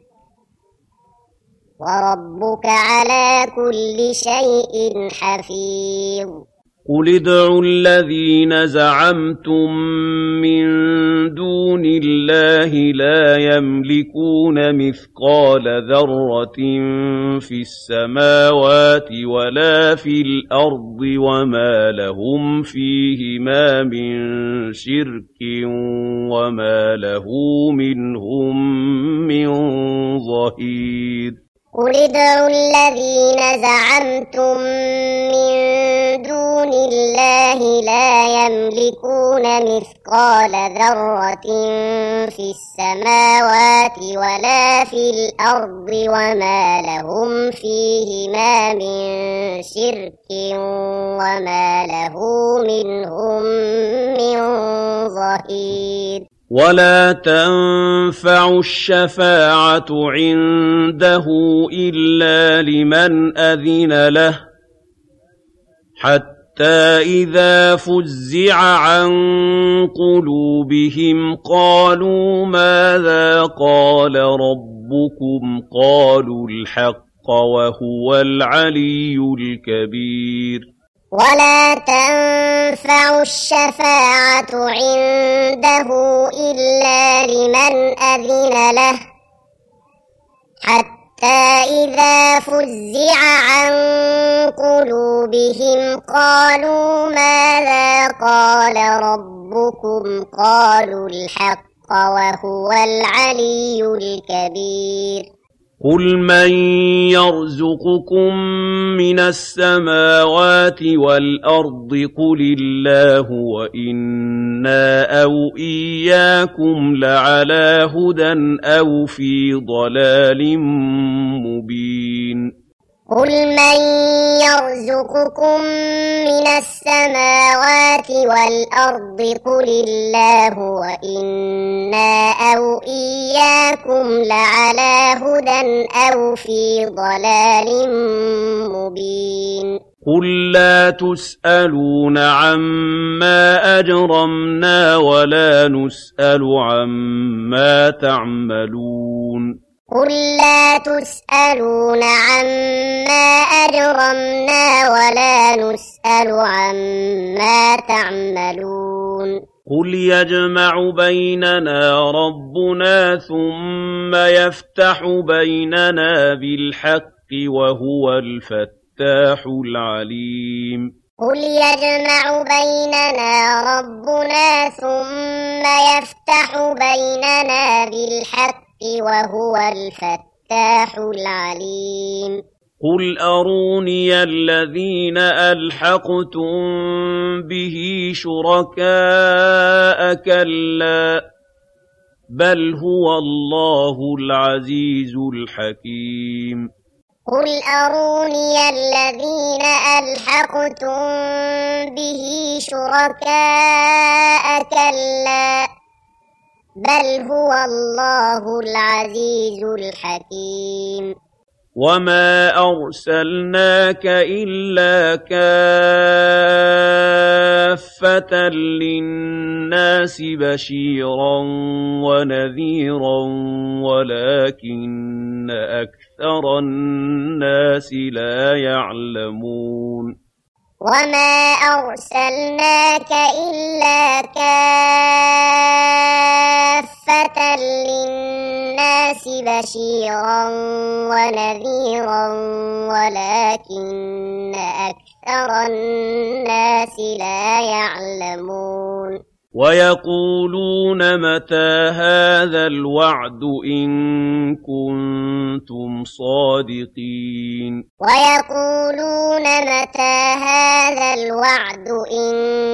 وَرَبُّكَ عَلَىٰ كُلِّ شَيْءٍ حَفِيظٌ قُلِ ادْعُوا الَّذِينَ زَعَمْتُم مِّن دُونِ اللَّهِ لَا يَمْلِكُونَ مِثْقَالَ ذَرَّةٍ فِي السَّمَاوَاتِ وَلَا فِي الْأَرْضِ وَمَا لَهُمْ فِيهِمَا مِن شِرْكٍ وَمَا لَهُ مِنْهُم مِّن ظَهِيرٍ قُلِ ادْعُوا الَّذِينَ زَعَمْتُم مِّن دُونِ اللَّهِ لَا يَمْلِكُونَ مِثْقَالَ ذَرَّةٍ فِي السَّمَاوَاتِ وَلَا فِي الْأَرْضِ وَمَا لَهُمْ فِيهِمَا مِن شِرْكٍ وَمَا لَهُ مِنْهُم مِّن ظَهِيرٍ وَلَا تَنفَعُ الشَّفَاعَةُ عِندَهُ إِلَّا لِمَنْ أَذِنَ لَهُ حَتَّىٰ إِذَا فُزِّعَ عَن قُلُوبِهِمْ قَالُوا مَاذَا قَالَ رَبُّكُمْ قَالُوا الْحَقَّ وَهُوَ الْعَلِيُّ الْكَبِيرُ وَلَا تَنفَعُ الشَّفَاعَةُ عِندَهُ إِلَّا لِمَنْ أَذِنَ لَهُ حَتَّىٰ إِذَا فُزِّعَ عَن قُلُوبِهِمْ قَالُوا مَاذَا قَالَ رَبُّكُمْ قَالُوا الْحَقَّ وَهُوَ الْعَلِيُّ الْكَبِيرُ قُلْ مَن يَرْزُقُكُم مِّنَ السَّمَاوَاتِ وَالْأَرْضِ قُلِ اللَّهُ وَإِنَّا أَوْ إِيَّاكُمْ لَعَلَىٰ هُدًى أَوْ فِي ضَلَالٍ مُّبِينٍ قُلْ مَن يَرْزُقُكُم مِّنَ السَّمَاوَاتِ وَالْأَرْضِ قُلِ اللَّهُ وَإِنَّا أَوْ إِيَّاكُمْ لَعَلَىٰ هُدًى أَوْ فِي ضَلَالٍ مُّبِينٍ قُل لَّا تُسْأَلُونَ عَمَّا أَجْرَمْنَا وَلَا نُسْأَلُ عَمَّا تَعْمَلُونَ قُل لَّا تُسْأَلُونَ عَمَّا أَجْرَمْنَا وَلَا نُسْأَلُ عَمَّا تَعْمَلُونَ قُلْ يَجْمَعُ بَيْنَنَا رَبُّنَا ثُمَّ يَفْتَحُ بَيْنَنَا بِالْحَقِّ وَهُوَ الْفَتَّاحُ الْعَلِيمُ قُلْ يَجْمَعُ بَيْنَنَا رَبُّنَا ثُمَّ يَفْتَحُ بَيْنَنَا بِالْحَقِّ وَهُوَ الْفَتَّاحُ الْعَلِيمُ قُلْ أَرُونِيَ الَّذِينَ أَلْحَقْتُم بِهِ شُرَكَاءَ كَلَّا بَلْ هُوَ اللَّهُ الْعَزِيزُ الْحَكِيمُ قُلْ أَرُونِيَ الَّذِينَ أَلْحَقْتُم بِهِ شُرَكَاءَ كَلَّا بَلْ هُوَ اللَّهُ الْعَزِيزُ الْحَكِيمُ وَمَا أَرْسَلْنَاكَ إِلَّا كَافَّةً لِّلنَّاسِ بَشِيرًا وَنَذِيرًا وَلَٰكِنَّ أَكْثَرَ النَّاسِ لَا يَعْلَمُونَ وما أرسلناك إلا كافة للناس بشيرا ونذيرا ولكن أكثر الناس لا يعلمون ويقولون متى هذا الوعد إن كنتم صادقين ويقولون متى هذا الوعد إن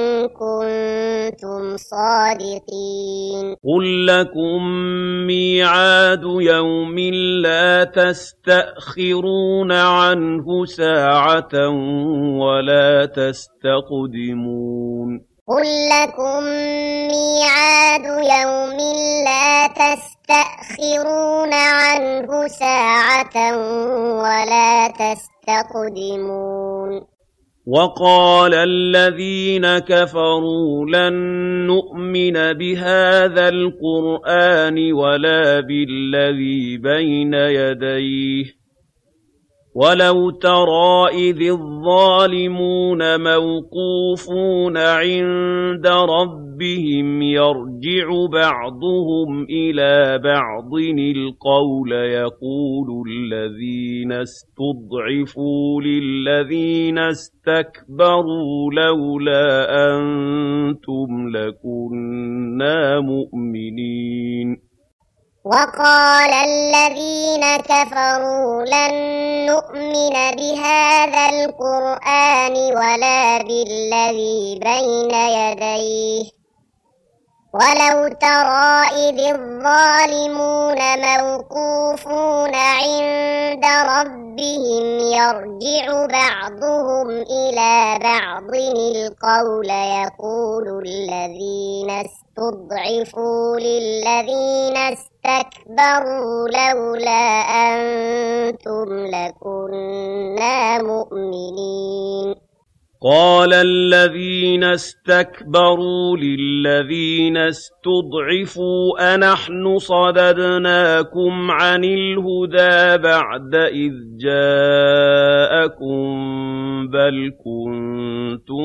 كنتم صادقين قل لكم ميعاد يوم لا تستأخرون عنه ساعة ولا تستقدمون قل لكم ميعاد يوم لا تستأخرون عنه ساعة ولا تستقدمون وقال الذين كفروا لن نؤمن بهذا القرآن ولا بالذي بين يديه ولو ترى إذ الظالمون موقوفون عند ربهم يرجع بعضهم إلى بعض القول يقول الذين استضعفوا للذين استكبروا لولا أنتم لكنا مؤمنين وقال الذين كفروا لن نؤمن بهذا القرآن ولا بالذي بين يديه ولو ترى إذ الظالمون موقوفون عند ربهم يرجع بعضهم إلى بعض القول يقول الذين استضعفوا للذين استكبروا لولا أنتم لكنا مؤمنين قال الذين استكبروا للذين استضعفوا أنحن صددناكم عن الهدى بعد إذ جاءكم بل كنتم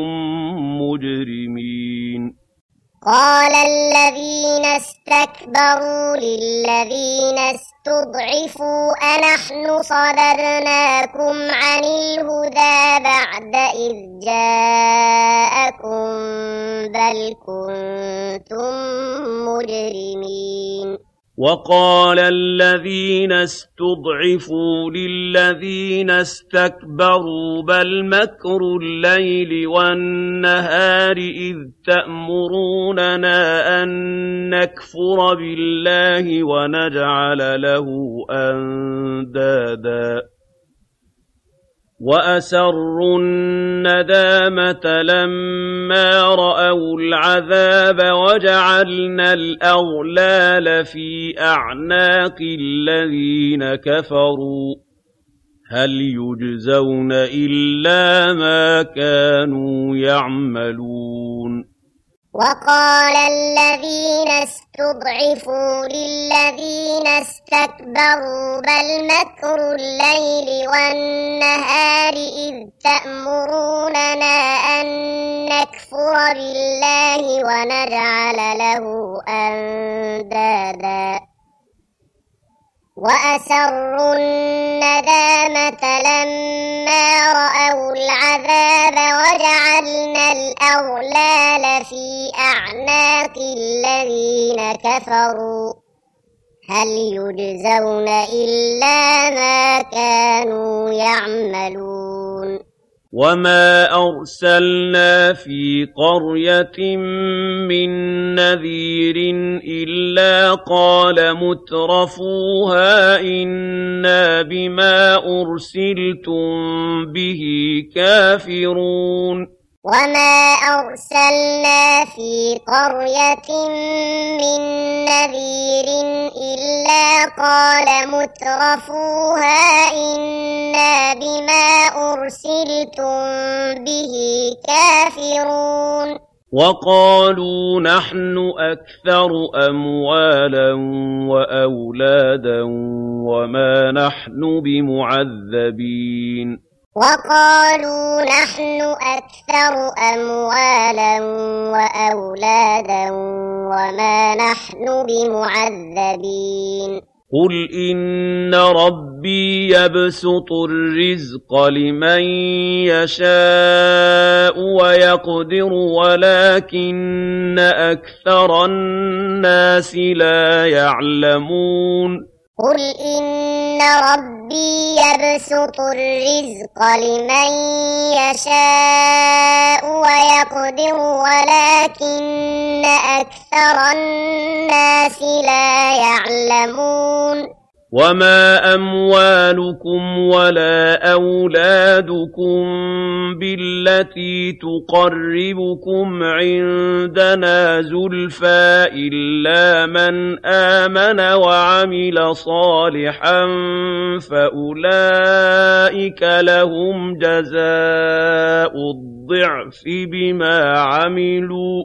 مجرمين قال الذين استكبروا للذين استضعفوا أنحن صددناكم عن الهدى بعد إذ جاءكم بل كنتم مجرمين وقال الذين استضعفوا للذين استكبروا بل مكر الليل والنهار إذ تأمروننا أن نكفر بالله ونجعل له أندادا وأسروا الندامة لما رأوا العذاب وجعلنا الأغلال في أعناق الذين كفروا هل يجزون إلا ما كانوا يعملون وقال الذين استضعفوا للذين استكبروا بل مكر الليل والنهار إذ تأمروننا أن نكفر بالله ونجعل له أندادا وأسروا الندامة لما رأوا العذاب وجعلنا الأغلال في أعناق الذين كفروا هل يجزون إلا ما كانوا يعملون وما أرسلنا في قرية من نذير إلا قال مترفوها إنا بما أرسلتم به كافرون وما أرسلنا في قرية من نذير إلا قال مترفوها إنا بما أرسلتم به كافرون وقالوا نحن أكثر أموالا وأولادا وما نحن بمعذبين وقالوا نحن أكثر أموالا وأولادا وما نحن بمعذبين قل إن ربي يبسط الرزق لمن يشاء ويقدر ولكن أكثر الناس لا يعلمون قل إن ربي يبسط الرزق لمن يشاء ويقدر ولكن أكثر الناس لا يعلمون وما أموالكم ولا أولادكم بالتي تقربكم عندنا زلفى إلا من آمن وعمل صالحا فأولئك لهم جزاء الضعف بما عملوا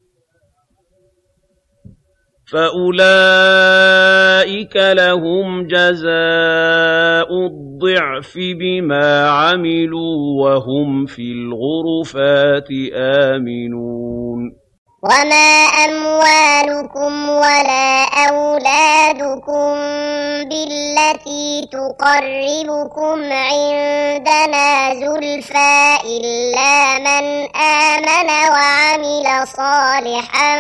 وهم في الغرفات آمنون وما أموالكم ولا أولادكم بالتي تقربكم عندنا زلفى إلا من آمن وعمل صالحا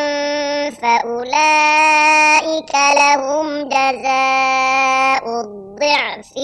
فأولئك لهم جزاء الضعف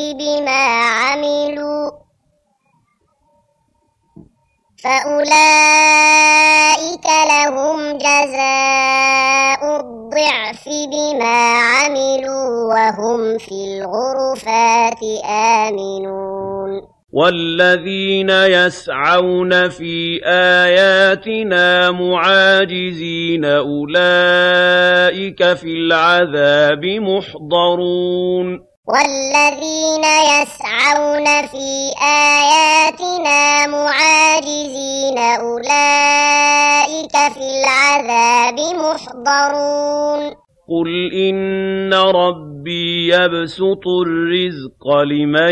بما عملوا وهم في الغرفات آمنون والذين يسعون في آياتنا معاجزين أولئك في العذاب محضرون والذين يسعون في آياتنا معاجزين أولئك في العذاب محضرون قل إن ربي يبسط الرزق لمن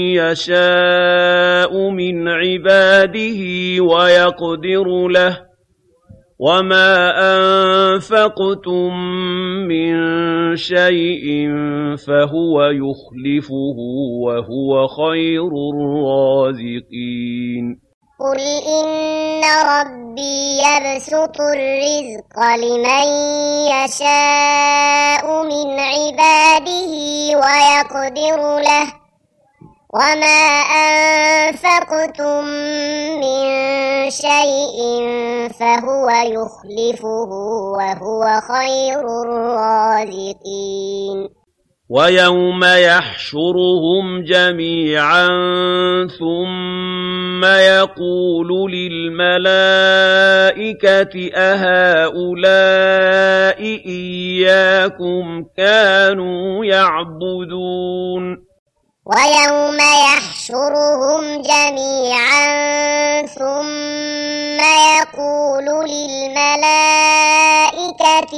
يشاء من عباده ويقدر له وما أنفقتم من شيء فهو يخلفه وهو خير الرازقين قل إن ربي يبسط الرزق لمن يشاء من عباده ويقدر له وما أنفقتم من شيء فهو يخلفه وهو خير الرازقين ويوم يحشرهم جميعا ثم يقول للملائكة أهؤلاء إياكم كانوا يعبدون ويوم يحشرهم جميعا ثم يقول للملائكة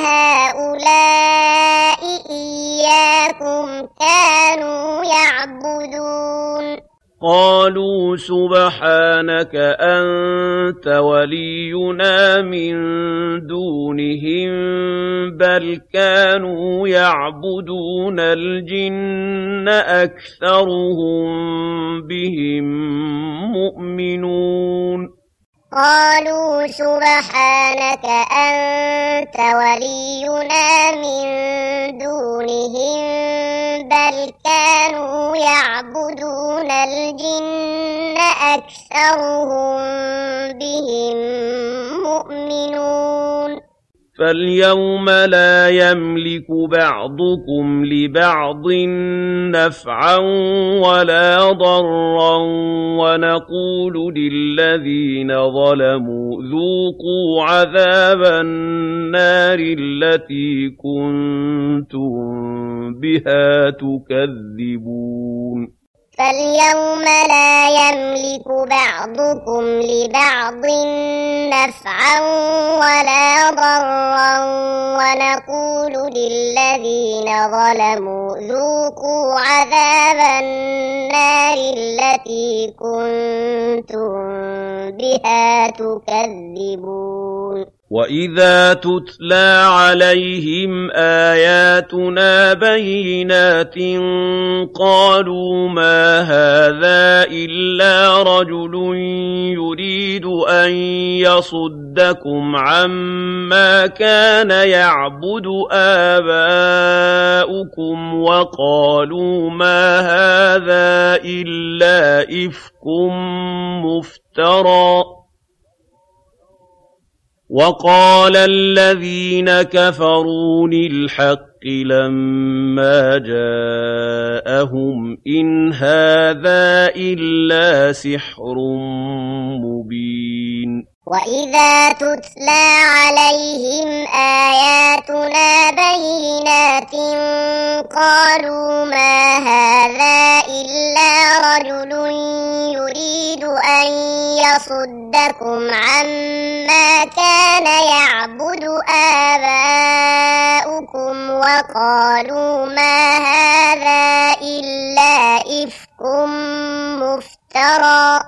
أهؤلاء إياكم كانوا يعبدون قالوا سبحانك أنت ولينا من دونهم بل كانوا يعبدون الجن أكثرهم بهم مؤمنون قالوا سبحانك أنت ولينا من دونهم بل كانوا يعبدون الجن أكثرهم بهم مؤمنون فاليوم لا يملك بعضكم لبعض نفعا ولا ضرا ونقول للذين ظلموا ذوقوا عذاب النار التي كنتم بها تكذبون فاليوم لا يملك يملك بعضكم لبعض نفعا ولا ضرا ونقول للذين ظلموا ذوقوا عذاب النار التي كنتم بها تكذبون وَإِذَا تُتْلَى عَلَيْهِمْ آيَاتُنَا بَيِّنَاتٍ قَالُوا مَا هَذَا إِلَّا رَجُلٌ يُرِيدُ أَن يَصُدَّكُمْ عَمَّا كَانَ يَعْبُدُ آبَاؤُكُمْ وَقَالُوا مَا هَذَا إِلَّا إِفْكٌ مُفْتَرًى وَقَالَ الَّذِينَ كَفَرُوا لِلْحَقِّ لَمَّا جَاءَهُمْ إِنْ هَٰذَا إِلَّا سِحْرٌ مُّبِينٌ وَإِذَا تُتْلَى عَلَيْهِمْ آيَاتُنَا بَيِّنَاتٍ قَالُوا مَا هَٰذَا إِلَّا رَجُلٌ يُرِيدُ أَن يَصُدَّكُمْ عَمَّا كَانَ يَعْبُدُ آبَاؤُكُمْ وَقَالُوا مَا هَٰذَا إِلَّا إِفْكٌ مُّفْتَرًى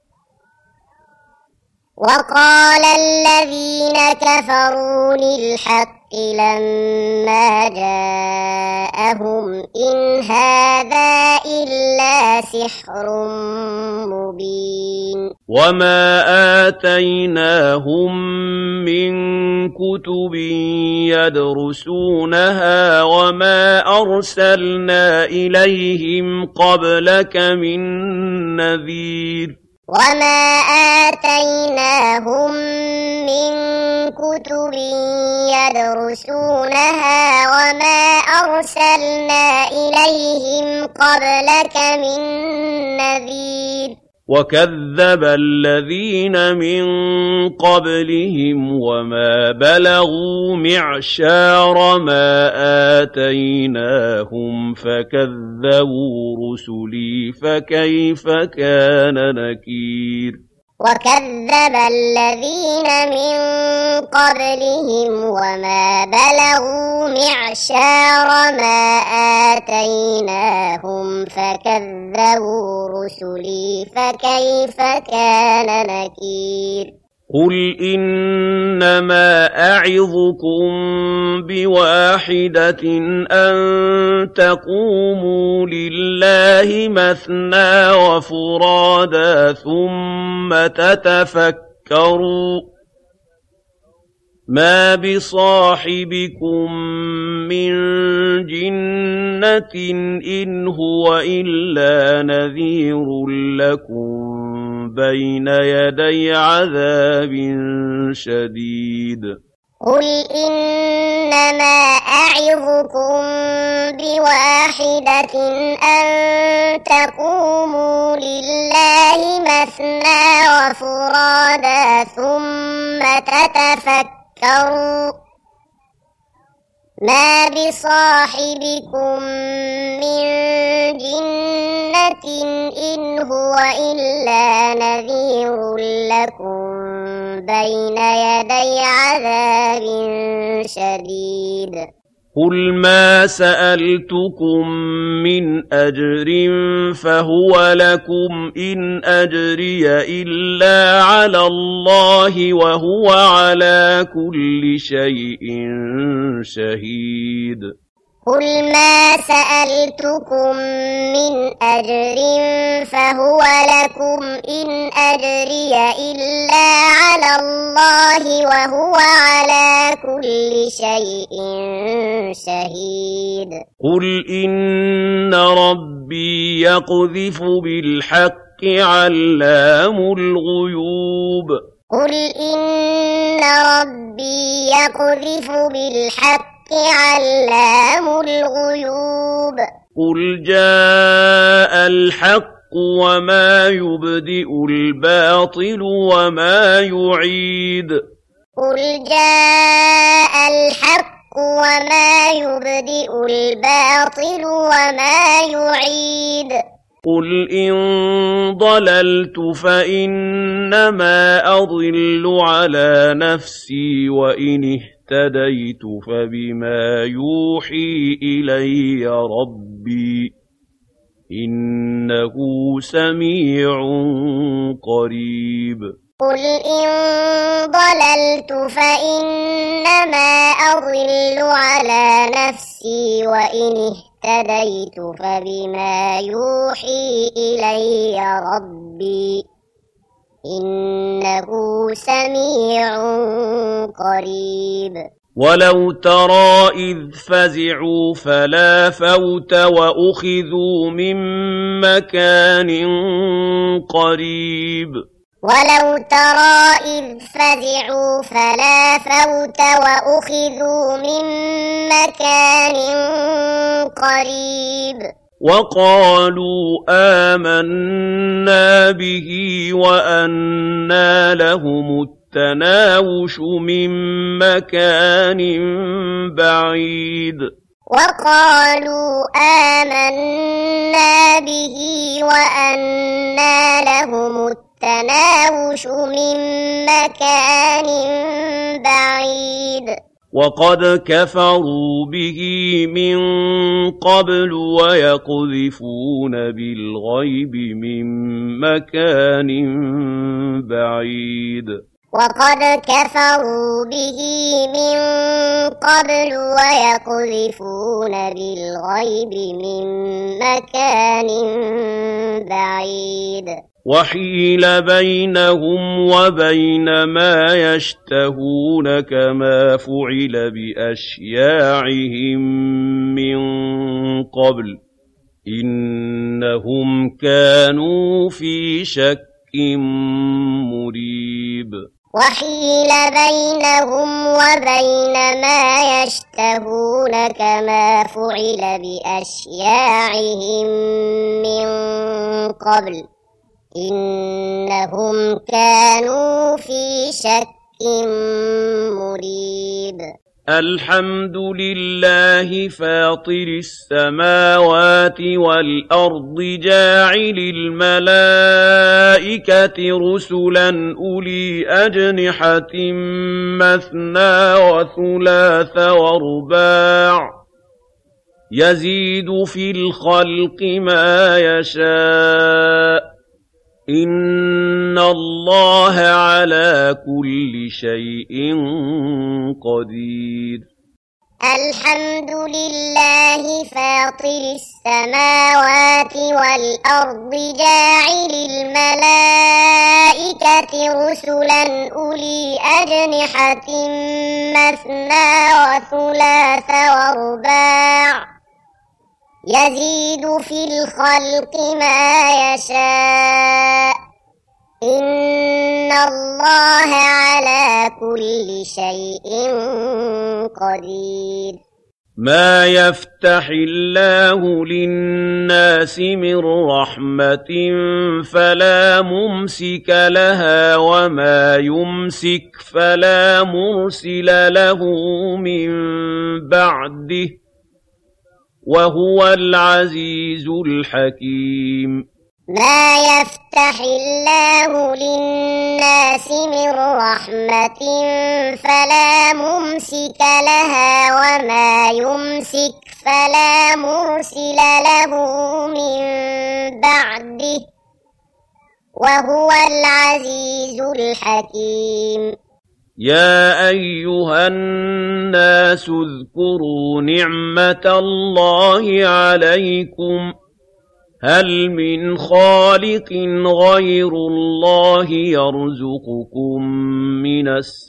وَقَالَ الَّذِينَ كَفَرُوا لِلْحَقِّ لَمَّا جَاءَهُمْ إِنْ هَٰذَا إِلَّا سِحْرٌ مُّبِينٌ وَمَا آتَيْنَاهُم مِّن كُتُبٍ يَدْرُسُونَهَا وَمَا أَرْسَلْنَا إِلَيْهِمْ قَبْلَكَ مِن نَّذِيرٍ وَمَا آتَيْنَاهُم مِّن كُتُبٍ يَدْرُسُونَهَا وَمَا أَرْسَلْنَا إِلَيْهِمْ قَبْلَكَ مِن نَّذِيرٍ وَكَذَّبَ الَّذِينَ مِن قَبْلِهِمْ وَمَا بَلَغُوا مِعْشَارَ مَا آتَيْنَاهُمْ فَكَذَّبُوا رُسُلِي فَكَيْفَ كَانَ نَكِيرِ وَكَذَّبَ الَّذِينَ مِن قَبْلِهِمْ وَمَا بَلَغُوا مِعْشَارَ مَا آتَيْنَاهُمْ فَكَذَّبُوا رُسُلِي فَكَيْفَ كَانَ نَكِيرِ قُلْ إِنَّمَا أَعِظُكُم بِوَاحِدَةٍ أَن تَقُومُوا لِلَّهِ مَثْنَىٰ وَفُرَادَىٰ ثُمَّ تَتَفَكَّرُوا مَا بِصَاحِبِكُم مِّن جِنَّةٍ إِنْ هُوَ إِلَّا نَذِيرٌ لَّكُم بَيْنَ يَدَيْ عَذَابٍ شَدِيدٍ قُلْ إِنَّمَا أَعِظُكُم بِوَاحِدَةٍ أَن تَقُومُوا لِلَّهِ مَثْنَىٰ وَفُرَادَىٰ ثُمَّ تَتَفَكَّرُوا مَا بِصَاحِبِكُم مِّن جِنَّةٍ إِنْ هُوَ إِلَّا نَذِيرٌ لَّكُم بَيْنَ يَدَيْ عَذَابٍ شَدِيدٍ قُلْ مَا سَأَلْتُكُم مِّنْ أَجْرٍ فَهُوَ لَكُمْ إِنْ أَجْرِيَ إِلَّا عَلَى اللَّهِ وَهُوَ عَلَىٰ كُلِّ شَيْءٍ شَهِيدٌ قُلْ مَا سَأَلْتُكُم مِّنْ أَجْرٍ فَهُوَ لَكُمْ إِنْ أَجْرِيَ إِلَّا عَلَى اللَّهِ وَهُوَ عَلَىٰ كُلِّ شَيْءٍ شَهِيدٌ قُلْ إِنَّ رَبِّي يَقْذِفُ بِالْحَقِّ عَلَّامُ الْغُيُوبِ قُلْ إِنَّ رَبِّي يَقْذِفُ بِالْحَقِّ عَلَّامُ الْغُيُوبِ قُلْ جَاءَ الْحَقُّ وَمَا يُبْدِئُ الْبَاطِلُ وَمَا يُعِيدُ قُلْ جَاءَ الْحَقُّ وَمَا يُبْدِئُ الْبَاطِلُ وَمَا يُعِيدُ قُلْ إِن ضَلَلْتُ فَإِنَّمَا أَضِلُّ عَلَىٰ نَفْسِي وَإِنِ اهْتَدَيْتُ فَبِمَا يُوحِي إِلَيَّ رَبِّي إِنَّهُ سَمِيعٌ قَرِيبٌ قل إن ضللت فإنما أضل على نفسي وإن اهتديت فبما يوحي إلي ربي إنه سميع قريب وَلَوْ تَرَىٰ إِذْ فَزِعُوا فَلَا فَوْتَ وَأُخِذُوا مِن مَّكَانٍ قَرِيبٍ ولو ترى إذ فزعوا فلا فوت وأخذوا من مكان قريب وَقَالُوا آمَنَّا بِهِ وَأَنَّىٰ لَهُمُ التَّنَاوُشُ مِن مَّكَانٍ بَعِيدٍ وقالوا آمنا به وأنى لهم التناوش من مكان بعيد وَقَدْ كَفَرُوا بِهِ مِن قَبْلُ وَيَقْذِفُونَ بِالْغَيْبِ مِن مَّكَانٍ بَعِيدٍ وقد كفروا به من قبل ويقذفون بالغيب من مكان بعيد وَحِيلَ بَيْنَهُمْ وَبَيْنَ مَا يَشْتَهُونَ كَمَا فُعِلَ بِأَشْيَاعِهِم مِّن قَبْلُ إِنَّهُمْ كَانُوا فِي شَكٍّ مُّرِيبٍ وحيل بينهم وبين ما يشتهون كما فعل بأشياعهم من قبل إنهم كانوا في شك مريب الحمد لله فاطر السماوات والأرض جاعل الملائكة رسلا أولي أجنحة مثنى وثلاث ورباع يزيد في الخلق ما يشاء إِنَّ اللَّهَ عَلَىٰ كُلِّ شَيْءٍ قَدِيرٌ الحمد لله فاطر السماوات والأرض جاعل الملائكة رسلا أولي أجنحة مثنى وثلاث ورباع يزيد في الخلق ما يشاء إن الله على كل شيء قدير ما يفتح الله للناس من رحمة فلا ممسك لها وما يمسك فلا مرسل له من بعده وهو العزيز الحكيم ما يفتح الله للناس من رحمة فلا ممسك لها وما يمسك فلا مرسل له من بعده وهو العزيز الحكيم يا أيها الناس اذكروا نعمة الله عليكم هل من خالق غير الله يرزقكم من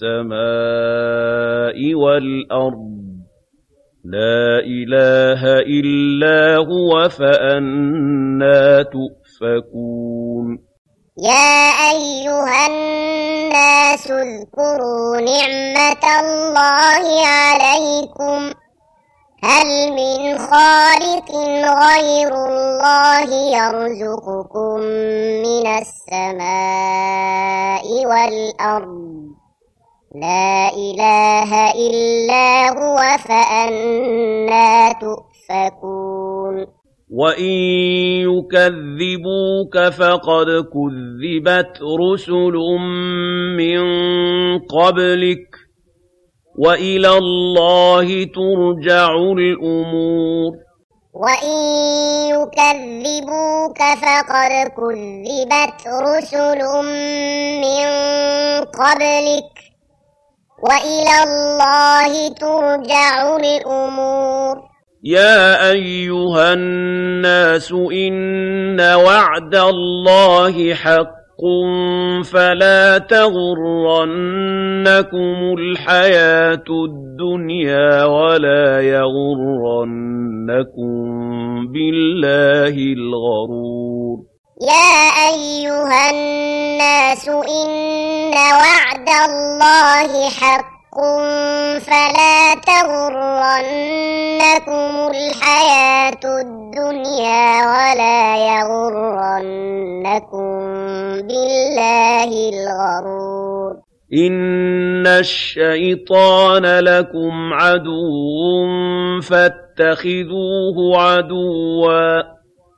السماء والأرض لا إله إلا هو فأنى تؤفكون يا أيها الناس اذكروا نعمة الله عليكم هل من خالق غير الله يرزقكم من السماء والأرض لا إله إلا هو فأنى تؤفكون وَإِن يُكَذِّبُوكَ فَقَدْ كُذِّبَتْ رُسُلٌ مِّن قَبْلِكَ ۚ وَإِلَى اللَّهِ تُرْجَعُ الْأُمُورُ وَإِن يُكَذِّبُوكَ فَقَدْ كُذِّبَتْ رُسُلٌ مِّن قَبْلِكَ ۚ وَإِلَى اللَّهِ تُرْجَعُ الْأُمُورُ يَا أَيُّهَا النَّاسُ إِنَّ وَعْدَ اللَّهِ حَقٌّ فَلَا تَغُرَّنَّكُمُ الْحَيَاةُ الدُّنْيَا وَلَا يَغُرَّنَّكُم بِاللَّهِ الْغَرُورُ يَا أَيُّهَا النَّاسُ إِنَّ وَعْدَ اللَّهِ حَقٌّ فَلَا تَغُرَّنَّكُمُ الْحَيَاةُ الدُّنْيا وَلَا يَغُرَّنَّكُم بِاللَّهِ الْغَرُورُ إِنَّ الشَّيْطَانَ لَكُمْ عَدُوٌّ فَاتَّخِذُوهُ عَدُوًّا ۚ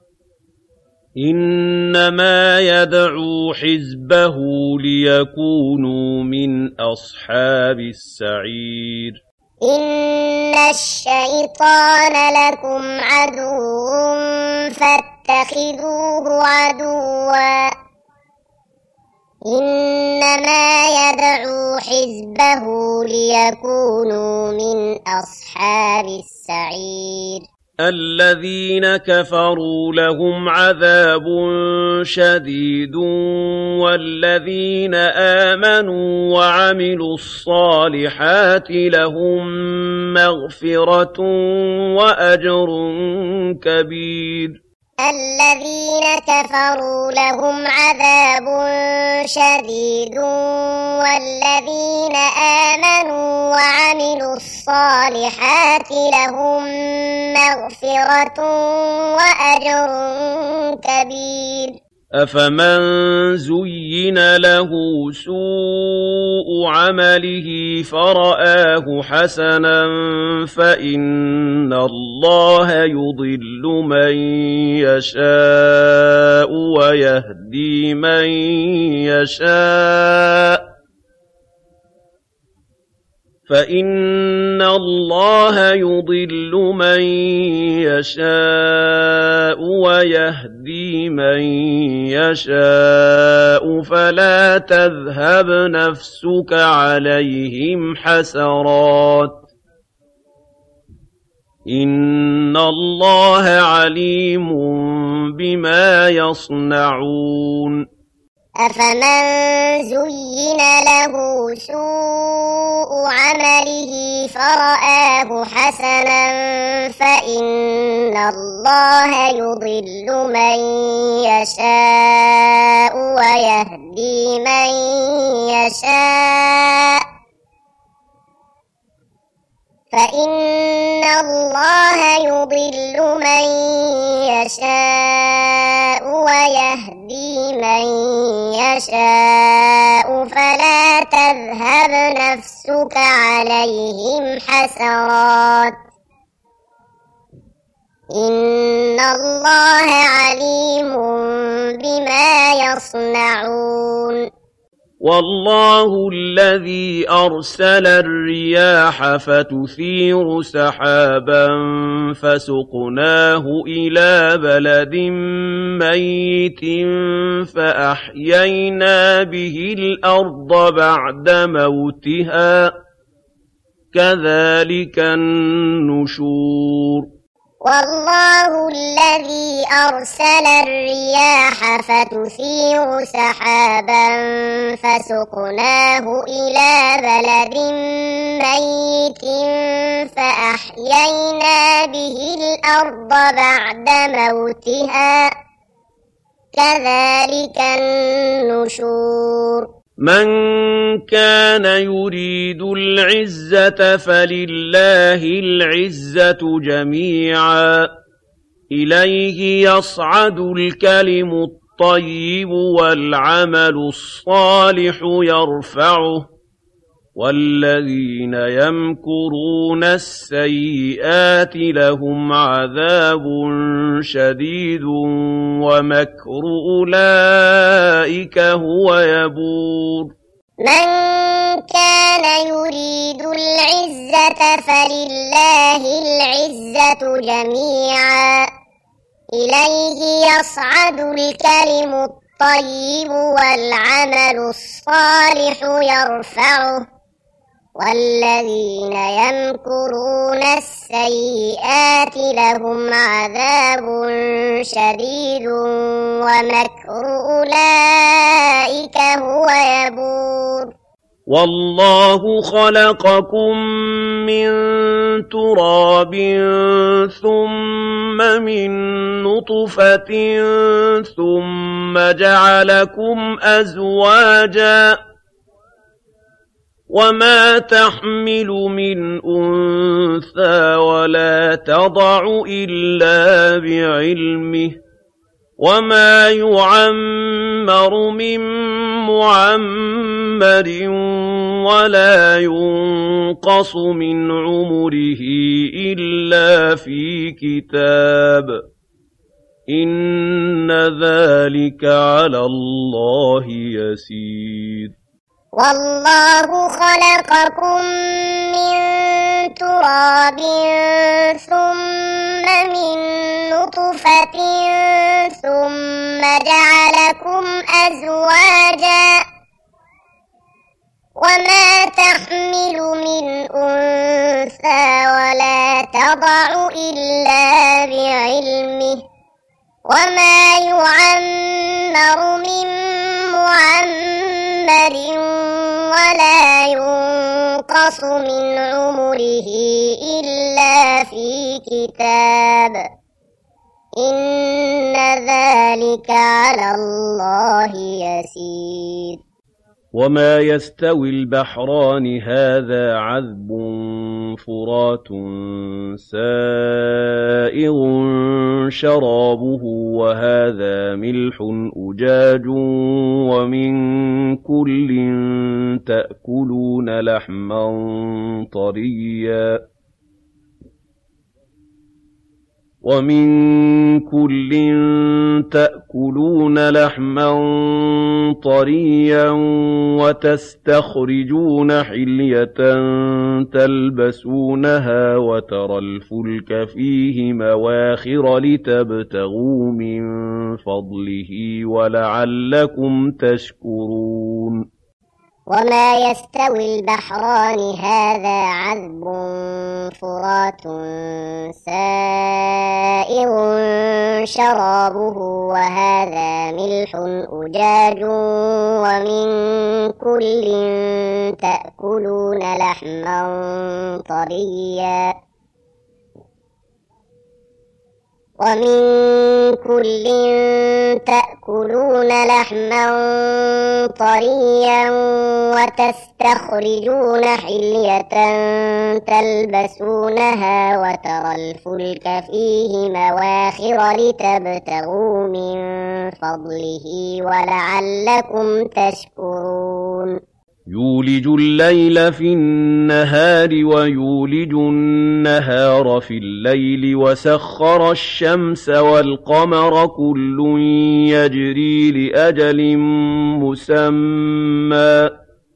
إِنَّمَا يَدْعُو حِزْبَهُ لِيَكُونُوا مِنْ أَصْحَابِ السَّعِيرِ إِنَّ الشَّيْطَانَ لَكُمْ عَدُوٌّ فَاتَّخِذُوهُ عَدُوًّا ۚ إِنَّمَا يَدْعُو حِزْبَهُ لِيَكُونُوا مِنْ أَصْحَابِ السَّعِيرِ الَّذِينَ كَفَرُوا لَهُمْ عَذَابٌ شَدِيدٌ وَالَّذِينَ آمَنُوا وَعَمِلُوا الصَّالِحَاتِ لَهُم مَّغْفِرَةٌ وَأَجْرٌ كَبِيرٌ الَّذِينَ كَفَرُوا لَهُمْ عَذَابٌ شَدِيدٌ وَالَّذِينَ آمَنُوا وَعَمِلُوا الصَّالِحَاتِ لَهُم مَّغْفِرَةٌ وَأَجْرٌ كَبِيرٌ أَفَمَن زُيِّنَ لَهُ سُوءُ عَمَلِهِ فَرَآهُ حَسَنًا فَإِنَّ اللَّهَ يُضِلُّ مَن يَشَاءُ وَيَهْدِي مَن يَشَاءُ ۚ فَإِنَّ اللَّهَ يُضِلُّ مَن يَشَاءُ وَيَهْدِي مَن يَشَاءُ فَلَا تَذْهَبْ نَفْسُكَ عَلَيْهِمْ حَسَرَاتٍ ۚ إِنَّ اللَّهَ عَلِيمٌ بِمَا يَصْنَعُونَ أَفَمَن زُيِّنَ لَهُ سُوءُ عَمَلِهِ فَرَآهُ حَسَنًا فَإِنَّ اللَّهَ يُضِلُّ مَن يَشَاءُ وَيَهْدِي مَن يَشَاءُ ۚ فَإِنَّ اللَّهَ يُضِلُّ مَن يَشَاءُ وَيَهْدِي مَن يَشَاءُ فَلَا تَذْهَبْ نَفْسُكَ عَلَيْهِمْ حَسَرَاتٍ ۚ إِنَّ اللَّهَ عَلِيمٌ بِمَا يَصْنَعُونَ وَاللَّهُ الَّذِي أَرْسَلَ الرِّيَاحَ فَتُثِيرُ سَحَابًا فَسُقْنَاهُ إِلَىٰ بَلَدٍ مَّيِّتٍ فَأَحْيَيْنَا بِهِ الْأَرْضَ بَعْدَ مَوْتِهَا ۚ كَذَٰلِكَ النُّشُورُ وَاللَّهُ الَّذِي أَرْسَلَ الرِّيَاحَ فَتُثِيرُ سَحَابًا فَسُقْنَاهُ إِلَىٰ بَلَدٍ مَّيِّتٍ فَأَحْيَيْنَا بِهِ الْأَرْضَ بَعْدَ مَوْتِهَا ۚ كَذَٰلِكَ النُّشُورُ مَن كَانَ يُرِيدُ الْعِزَّةَ فَلِلَّهِ الْعِزَّةُ جَمِيعًا ۚ إِلَيْهِ يَصْعَدُ الْكَلِمُ الطَّيِّبُ وَالْعَمَلُ الصَّالِحُ يَرْفَعُهُ ۚ وَالَّذِينَ يَمْكُرُونَ السَّيِّئَاتِ لَهُمْ عَذَابٌ شَدِيدٌ وَمَكْرُ أُولَٰئِكَ هُوَ يَبُورُ من كان يريد العزة فلله العزة جميعا إليه يصعد الكلم الطيب والعمل الصالح يرفعه والذين يمكرون السيئات لهم عذاب شديد ومكر أولئك هو يبور وَاللَّهُ خَلَقَكُم مِّن تُرَابٍ ثُمَّ مِن نُّطْفَةٍ ثُمَّ جَعَلَكُمْ أَزْوَاجًا وَمَا تَحْمِلُ مِنْ أُنثَىٰ وَلَا تَضَعُ إِلَّا بِعِلْمِهِ وَمَا يُعَمَّرُ مِن مُّعَمَّرٍ وَلَا يُنقَصُ مِنْ عُمُرِهِ إِلَّا فِي كِتَابٍ ۚ إِنَّ ذَٰلِكَ عَلَى اللَّهِ يَسِيرٌ والله خلقكم من تراب ثم من نطفة ثم جعلكم أزواجا وما تحمل من أنثى ولا تضع إلا بعلمه وما يعمر من معمر ولا ينقص من عمره إلا في كتاب ۚ إن ذلك على الله يسير وَمَا يَسْتَوِي الْبَحْرَانِ هَٰذَا عَذْبٌ فُرَاتٌ سَائِغٌ شَرَابُهُ وَهَٰذَا مِلْحٌ أُجَاجٌ وَمِن كُلٍّ تَأْكُلُونَ لَحْمًا طَرِيًّا وَتَسْتَخْرِجُونَ حِلْيَةً تَلْبَسُونَهَا وَتَرَى الْفُلْكَ فِيهِ مَوَاخِرَ لِتَبْتَغُوا مِن فَضْلِهِ وَلَعَلَّكُمْ تَشْكُرُونَ وما يستوي البحران هذا عذب فرات سائغ شرابه وهذا ملح أجاج ومن كل تأكلون لحما طريا وتستخرجون حلية تلبسونها وترى الفلك فيه مواخر لتبتغوا من فضله ولعلكم تشكرون يولج الليل في النهار ويولج النهار في الليل وسخر الشمس والقمر كل يجري لأجل مسمى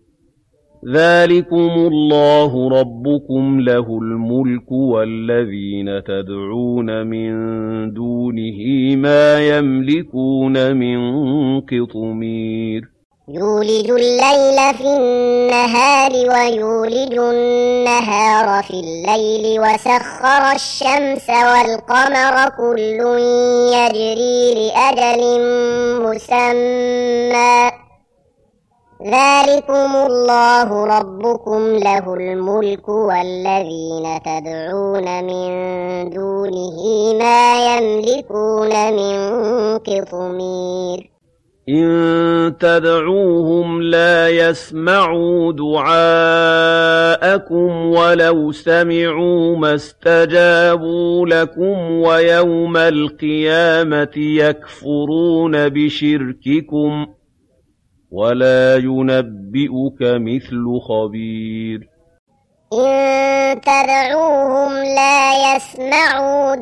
ذلكم الله ربكم له الملك والذين تدعون من دونه ما يملكون من قطمير يولج الليل في النهار ويولج النهار في الليل وسخر الشمس والقمر كل يجري لأجل مسمى ذلكم الله ربكم له الملك والذين تدعون من دونه ما يملكون من قطمير إن تدعوهم لا يسمعوا دعاءكم ولو سمعوا ما استجابوا لكم ويوم القيامة يكفرون بشرككم ولا ينبئك مثل خبير إن تدعوهم لا يسمعوا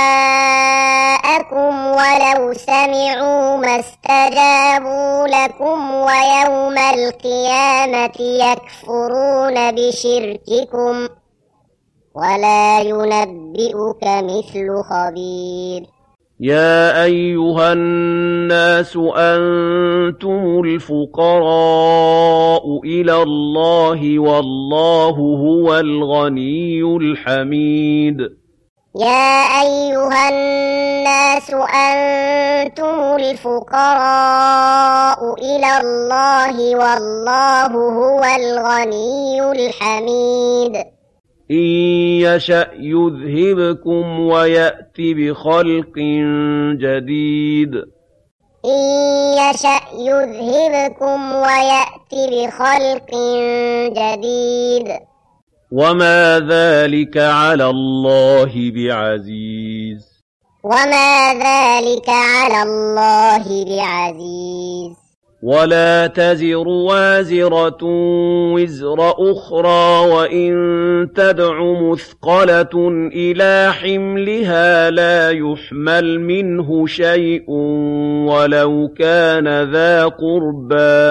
دعاءكم ولو سمعوا ما استجابوا لكم ويوم القيامة يكفرون بشرككم ولا ينبئك مثل خبير يا أيها الناس أنتم الفقراء إلى الله والله هو الغني الحميد يا أيها الناس أنتم الفقراء إلى الله والله هو الغني الحميد إن يشأ يذهبكم ويأت بخلق جديد إن يشأ يذهبكم ويأت بخلق جديد وما ذلك على الله بعزيز وما ذلك على الله بعزيز ولا تزر وازرة وزر أخرى وإن تدع مثقلة إلى حملها لا يحمل منه شيء ولو كان ذا قربى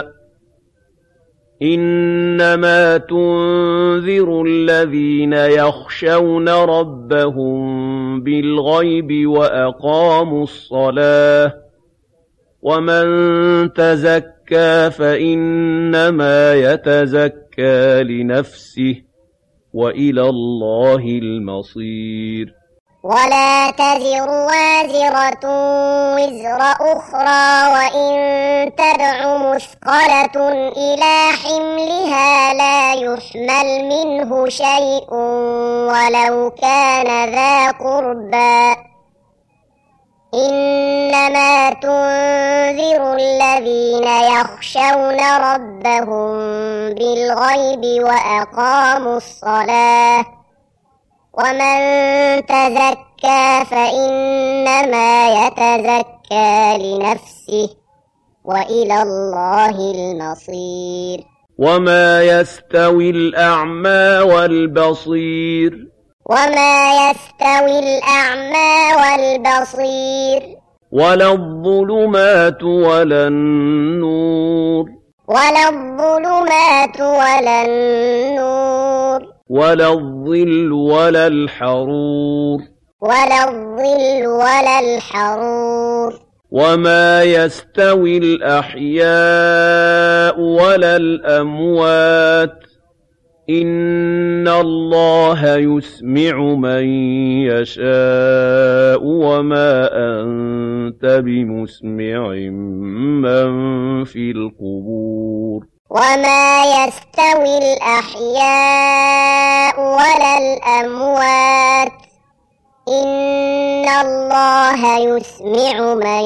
إنما تنذر الذين يخشون ربهم بالغيب وأقاموا الصلاة ومن تزكى فإنما يتزكى لنفسه وإلى الله المصير ولا تزر وازرة وزر أخرى وإن تدع مثقلة إلى حملها لا يحمل منه شيء ولو كان ذا قربى إنما تنذر الذين يخشون ربهم بالغيب وأقاموا الصلاة ومن تزكى فإنما يتزكى لنفسه وإلى الله المصير وما يستوي الأعمى والبصير وما يستوي الأعمى والبصير ولا الظلمات ولا النور ولا الظلمات ولا النور ولا الظل ولا الحرور ولا الظل ولا الحرور وما يستوي الأحياء ولا الأموات إن الله يسمع من يشاء وما أنت بمسمع من في القبور وما يستوي الأحياء ولا الأموات إن الله يسمع من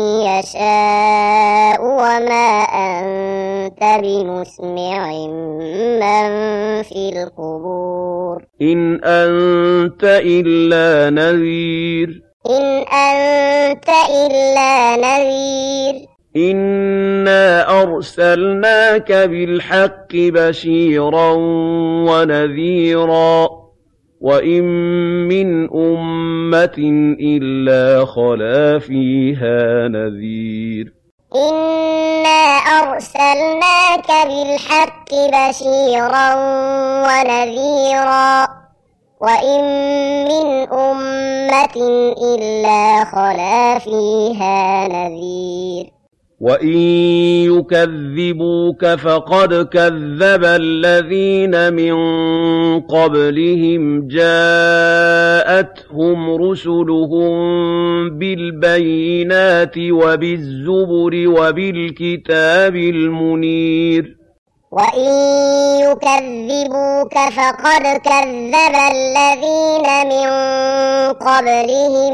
يشاء وما أنت بمسمع من في القبور إن أنت إلا نذير إن أنت إلا نذير إنا أرسلناك بالحق بشيرا ونذيرا وإن من أمة إلا خلا فيها نذير إنا أرسلناك بالحق بشيرا ونذيرا وإن من أمة إلا خلا فيها نذير وإن يكذبوك فقد كذب الذين من قبلهم جاءتهم رسلهم بالبينات وبالزبر وبالكتاب المنير وإن يكذبوك فقد كذب الذين من قبلهم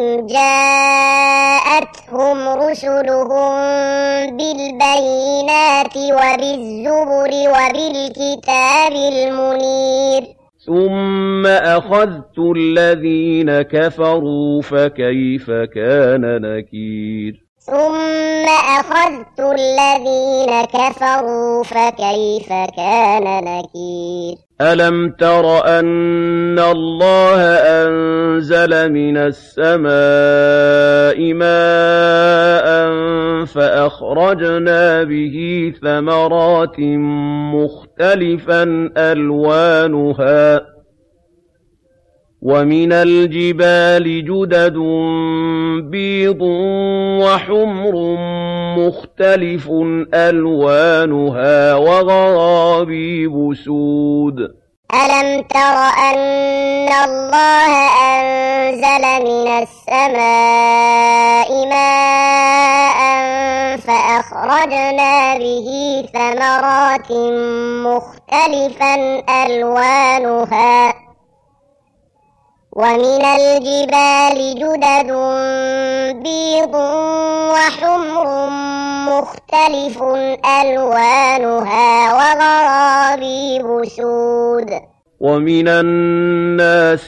جاءتهم رسلهم بالبينات وبالزبر وبالكتاب المنير ثم أخذت الذين كفروا فكيف كان نكير ثم أخذت الذين كفروا فكيف كان نكير ألم تر أن الله أنزل من السماء ماء فأخرجنا به ثمرات مختلفا ألوانها ومن الجبال جدد بيض وحمر مختلف ألوانها وغرابيب سود ألم تر أن الله أنزل من السماء ماء فأخرجنا به ثمرات مختلفا ألوانها ومن الجبال جدد بيض وحمر مختلف ألوانها وغرابيب سود ومن الناس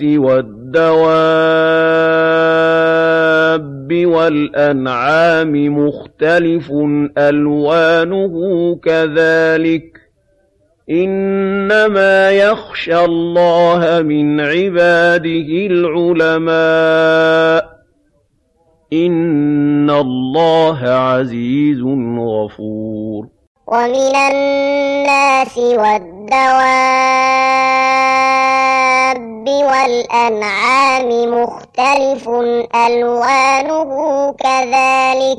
والدواب والأنعام مختلف ألوانه كذلك إنما يخشى الله من عباده العلماء إن الله عزيز غفور ومن الناس والدواب والأنعام مختلف ألوانه كذلك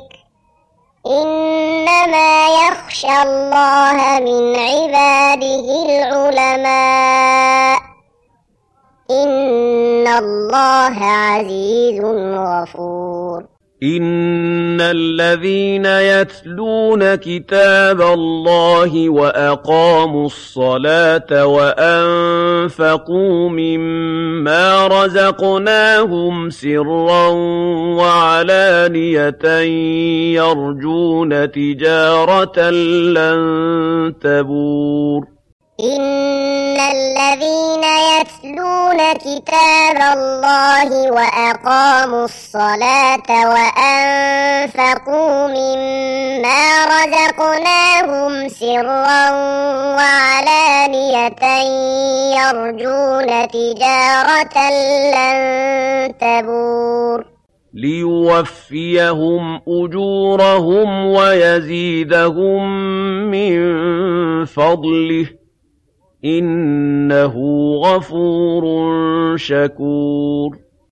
إنما يخشى الله من عباده العلماء إن الله عزيز غفور إن الذين يتلون كتاب الله وأقاموا الصلاة وأنفقوا مما رزقناهم سرا وعلانية يرجون تجارة لن تبور إن الذين يتلون كتاب الله وأقاموا الصلاة وأنفقوا مما رزقناهم سرا وعلانية يرجون تجارة لن تبور ليوفيهم أجورهم ويزيدهم من فضله إنه غفور شكور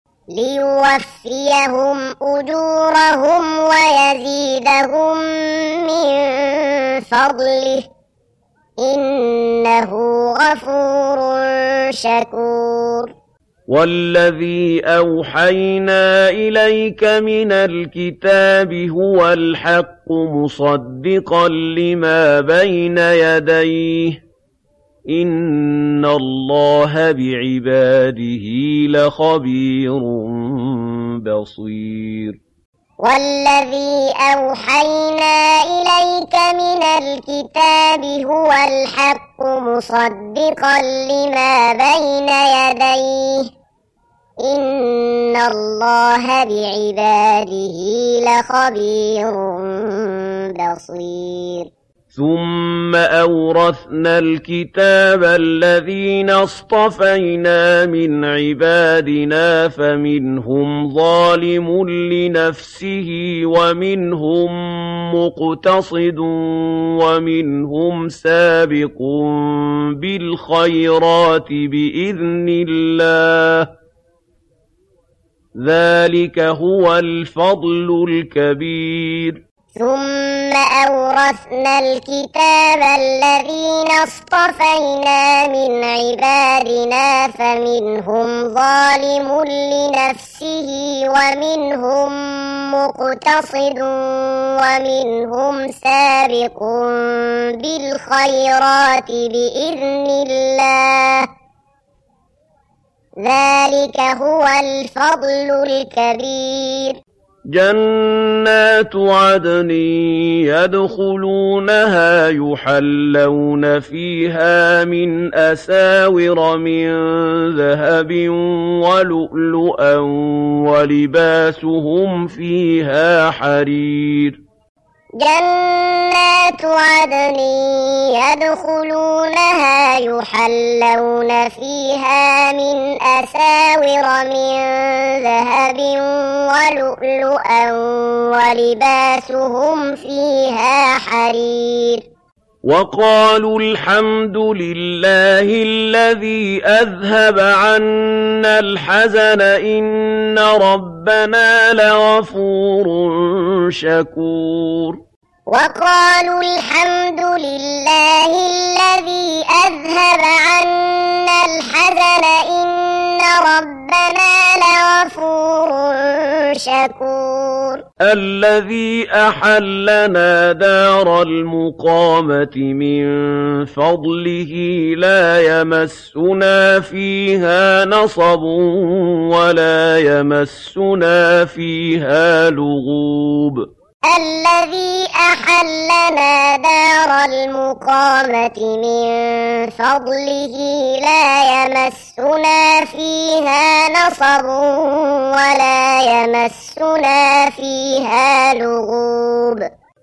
ليوفيهم أجورهم ويزيدهم من فضله إنه غفور شكور والذي أوحينا إليك من الكتاب هو الحق مصدقا لما بين يديه إن الله بعباده لخبير بصير والذي أوحينا إليك من الكتاب هو الحق مصدقا لما بين يديه إن الله بعباده لخبير بصير ثم أورثنا الكتاب الذين اصطفينا من عبادنا فمنهم ظالم لنفسه ومنهم مقتصد ومنهم سابق بالخيرات بإذن الله ذلك هو الفضل الكبير ثم أورثنا الكتاب الذين اصطفينا من عبادنا فمنهم ظالم لنفسه ومنهم مقتصد ومنهم سابق بالخيرات بإذن الله ذلك هو الفضل الكبير جنات عدن يدخلونها يحلون فيها من أساور من ذهب ولؤلؤا ولباسهم فيها حرير جنات عدن يدخلونها يحلون فيها من أساور من ذهب ولؤلؤا ولباسهم فيها حرير وقالوا الحمد لله الذي أذهب عنا الحزن إن ربنا لغفور شكور وقالوا الحمد لله الذي أذهب عنا الحزن إن ربنا لغفور شكور الذي أحلنا دار المقامة من فضله لا يمسنا فيها نصب ولا يمسنا فيها لغوب الذي أحلنا دار المقامة من فضله لا يمسنا فيها نصب ولا يمسنا فيها لغوب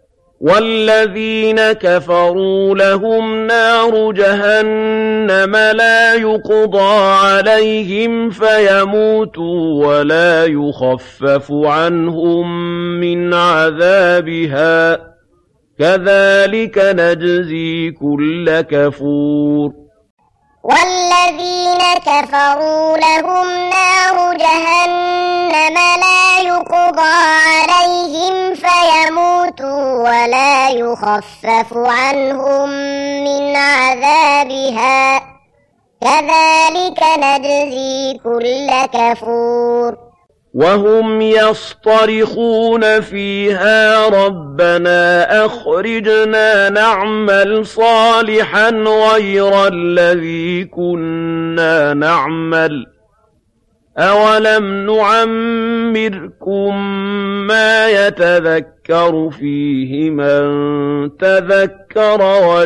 والذين كفروا لهم نار جهنم لا يقضى عليهم فيموتوا ولا يخفف عنهم من عذابها كذلك نجزي كل كفور والذين كفروا لهم نار جهنم لا يقضى عليهم فيموتوا ولا يخفف عنهم من عذابها كذلك نجزي كل كفور وهم يصطرخون فيها ربنا أخرجنا نعمل صالحا غير الذي كنا نعمل أولم نعمركم ما يتذكر فيه من تذكر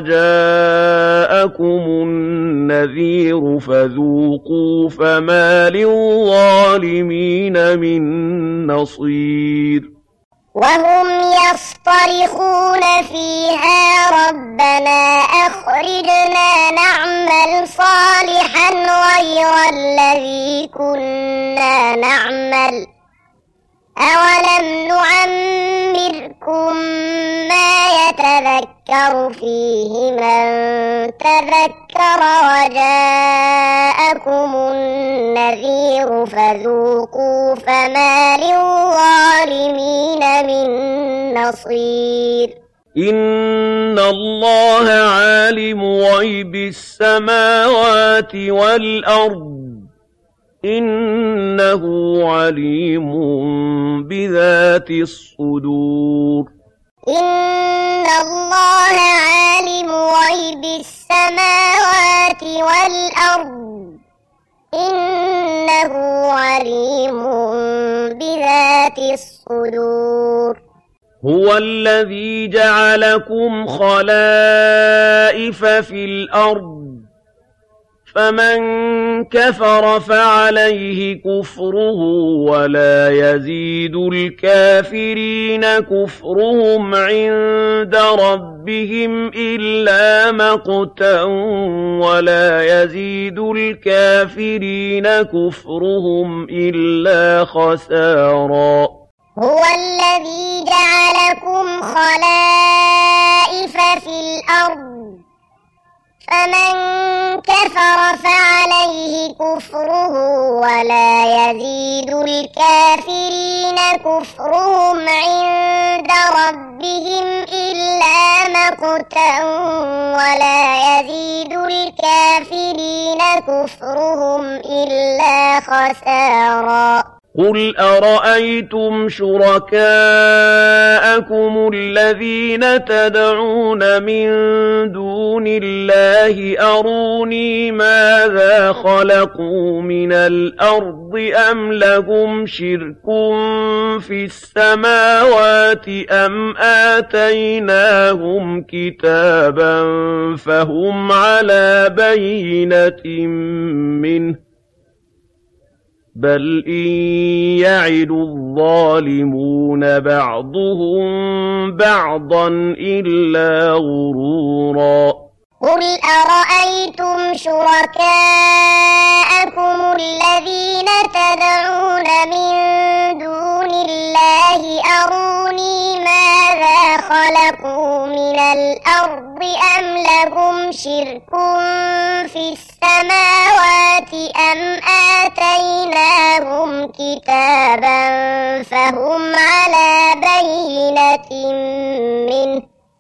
وجاءكم النذير فذوقوا فما للظالمين من نصير وهم يصطرخون فيها ربنا أخرجنا نعمل صالحا غير الذي كنا نعمل أولم نعمركم ما يتذكر فيه من تذكر وجاءكم النذير فذوقوا فما للظالمين من نصير إن الله عالم غيب السماوات والأرض إنه عليم بذات الصدور إن الله عالم غيب السماوات والأرض إنه عليم بذات الصدور هو الذي جعلكم خلائف في الأرض فمن كفر فعليه كفره ولا يزيد الكافرين كفرهم عند ربهم إلا مقتا ولا يزيد الكافرين كفرهم إلا خسارا هو الذي جعلكم خلائف في الأرض فمن كفر فعليه كفره ولا يزيد الكافرين كفرهم عند ربهم إلا مقتا ولا يزيد الكافرين كفرهم إلا خسارا قُلْ أَرَأَيْتُمْ شُرَكَاءَكُمُ الَّذِينَ تَدْعُونَ مِن دُونِ اللَّهِ أَرُونِي مَاذَا خَلَقُوا مِنَ الْأَرْضِ أَمْ لَهُمْ شِرْكٌ فِي السَّمَاوَاتِ أَمْ آتَيْنَاهُمْ كِتَابًا فَهُمْ عَلَىٰ بَيِّنَةٍ مِّنْهُ بَلْ إِن يَعِدُ الظَّالِمُونَ بَعْضُهُم بَعْضًا إِلَّا غُرُورًا قُلْ أَرَأَيْتُمْ شُرَكَاءَكُمُ الَّذِينَ تَدْعُونَ مِن دُونِ اللَّهِ أَرُونِي مَاذَا خَلَقُوا مِنَ الْأَرْضِ أَمْ لَهُمْ شِرْكٌ فِي السَّمَاوَاتِ أَمْ آتَيْنَاهُمْ كِتَابًا فَهُمْ عَلَىٰ بَيِّنَةٍ مِّنْهُ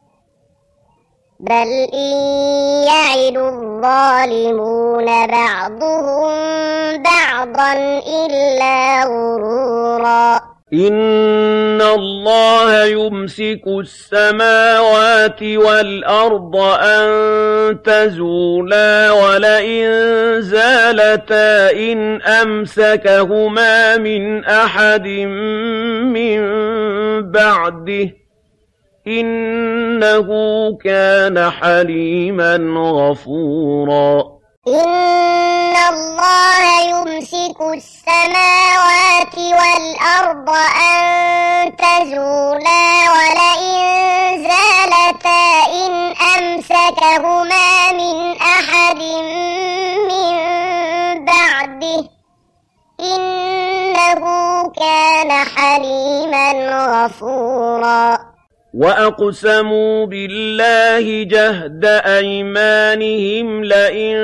بَلْ إِن يَعِدُ الظَّالِمُونَ بَعْضُهُم بَعْضًا إِلَّا غُرُورًا إِنَّ اللَّهَ يُمْسِكُ السَّمَاوَاتِ وَالْأَرْضَ أَن تَزُولَا وَلَئِن زَالَتَا إِنْ أَمْسَكَهُمَا مِنْ أَحَدٍ مِّن بَعْدِهِ إِنَّهُ كَانَ حَلِيمًا غَفُورًا إِنَّ اللَّهَ يُمْسِكُ السَّمَاوَاتِ وَالْأَرْضَ أَن تَزُولَا وَلَئِن زَالَتَا إِنْ أَمْسَكَهُمَا مِنْ أَحَدٍ مِّن بَعْدِهِ إِنَّهُ كَانَ حَلِيمًا غَفُورًا وَأَقْسَمُوا بِاللَّهِ جَهْدَ أَيْمَانِهِمْ لَئِن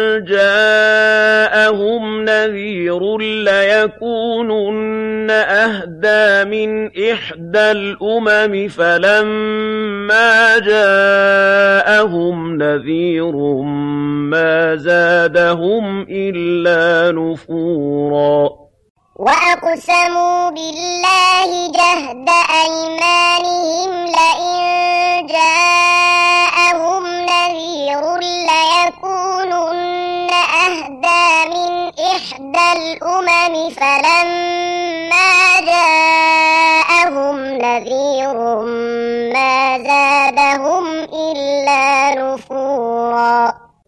جَاءَهُمْ نَذِيرٌ لَّيَكُونُنَّ أَهْدَىٰ مِنْ إِحْدَى الْأُمَمِ فَلَمَّا جَاءَهُمْ نَذِيرٌ مَّا زَادَهُمْ إِلَّا نُفُورًا وَأَقْسَمُوا بِاللَّهِ جَهْدَ أَيْمَانِهِمْ لَئِن جَاءَهُمْ نَذِيرٌ لَّيَكُونُنَّ أَهْدَىٰ مِنْ إِحْدَى الْأُمَمِ فَلَمَّا جَاءَهُمْ نَذِيرٌ مَّا زَادَهُمْ إِلَّا نُفُورًا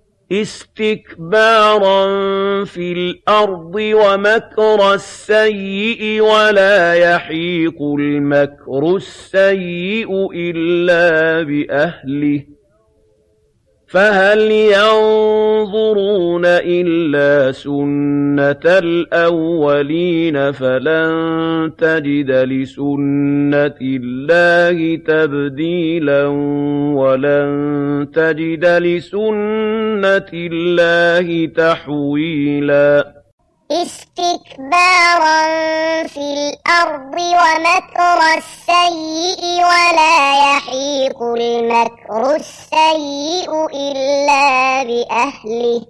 اسْتِكْبَارًا فِي الْأَرْضِ وَمَكْرَ السَّيِّئِ وَلَا يَحِيقُ الْمَكْرُ السَّيِّئُ إِلَّا بِأَهْلِهِ فَهَلْ يَنظُرُونَ إِلَّا سُنَّةَ الْأَوَّلِينَ فَلَن تَجِدَ لِسُنَّةِ اللَّهِ تَبْدِيلًا وَلَن تَجِدَ لِسُنَّةِ اللَّهِ تَحْوِيلًا اسْتِكْبَارًا فِي الْأَرْضِ وَمَكْرَ السَّيِّئِ وَلَا يَحِيقُ الْمَكْرُ السَّيِّئُ إِلَّا بِأَهْلِهِ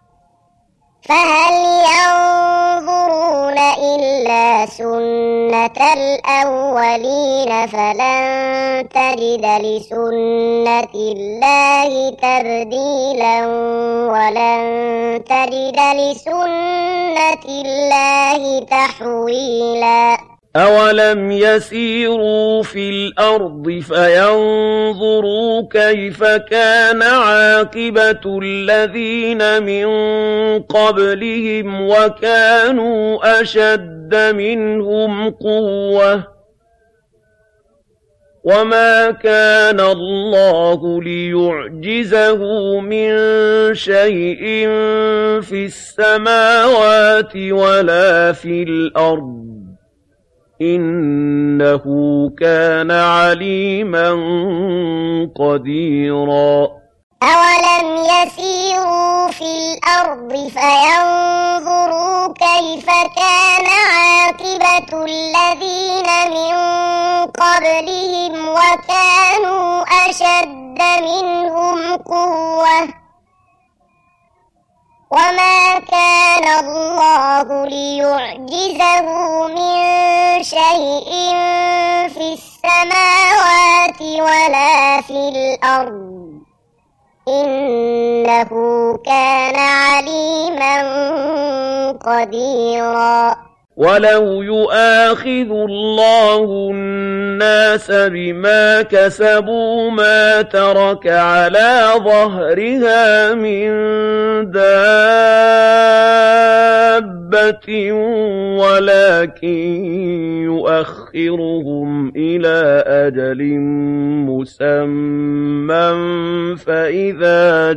فَهَلْ يَنظُرُونَ إِلَّا سُنَّةَ الْأَوَّلِينَ فَلَن تَجِدَ لِسُنَّةِ اللَّهِ تَبْدِيلًا وَلَن تَجِدَ لِسُنَّةِ اللَّهِ تَحْوِيلًا أَوَلَمْ يَسِيرُوا فِي الْأَرْضِ فَيَنظُرُوا كَيْفَ كَانَ عَاقِبَةُ الَّذِينَ مِن قَبْلِهِمْ وَكَانُوا أَشَدَّ مِنْهُمْ قُوَّةً وَمَا كَانَ اللَّهُ لِيُعْجِزَهُ مِن شَيْءٍ فِي السَّمَاوَاتِ وَلَا فِي الْأَرْضِ إِنَّهُ كَانَ عَلِيمًا قَدِيرًا أَوَلَمْ يَسِيرُوا فِي الْأَرْضِ فَيَنظُرُوا كَيْفَ كَانَ عَاقِبَةُ الَّذِينَ مِن قَبْلِهِمْ وَكَانُوا أَشَدَّ مِنْهُمْ قُوَّةً وما كان الله ليعجزه من شيء في السماوات ولا في الأرض إنه كان عليما قديرا ولو يؤاخذ الله الناس بما كسبوا ما ترك على ظهرها من دابة ولكن يؤخرهم إلى أجل مسمى فإذا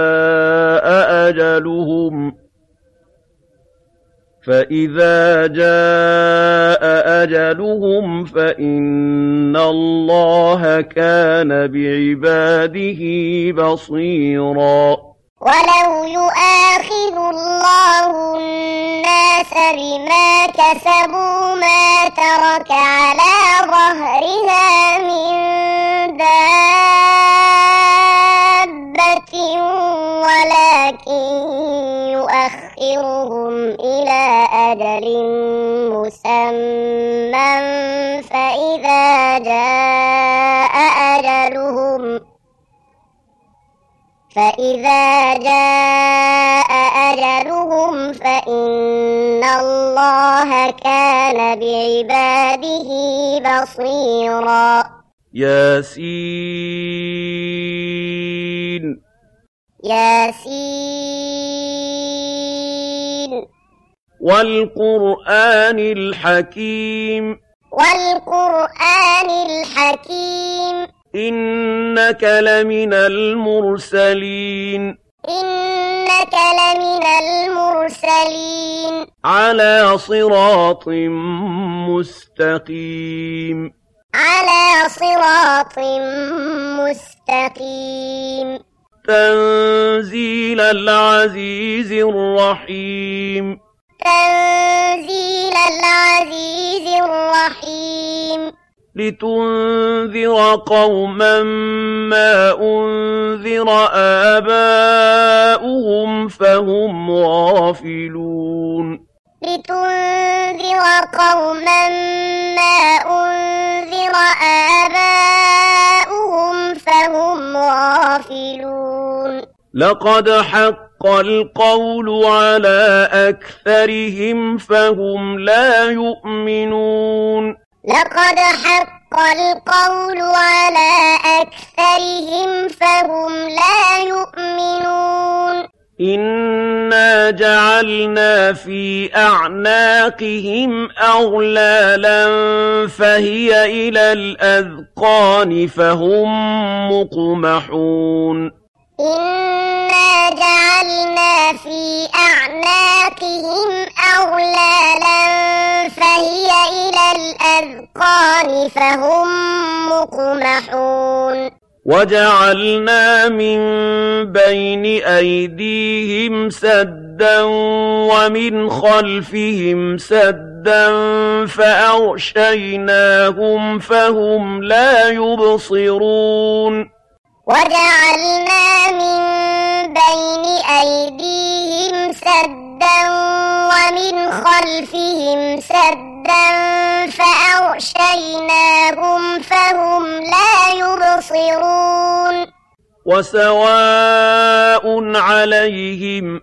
جاء أجلهم فإن الله كان بعباده بصيرا ولو يؤاخذ الله الناس بما كسبوا ما ترك على ظهرها من دابة ولكن يؤخرهم إلى أجل مسمى فإذا جاء أجلهم فإن الله كان بعباده بصيرا ياسين والقرآن الحكيم إنك لمن المرسلين على صراط مستقيم تنزيل العزيز الرحيم لتنذر قوما ما أنذر آباؤهم فهم غافلون لقد حق القول على أكثرهم فهم لا يؤمنون إنا جعلنا في أعناقهم أغلالا فهي إلى الأذقان فهم مقمحون وجعلنا من بين أيديهم سدا ومن خلفهم سدا فأغشيناهم فهم لا يبصرون وسواء عليهم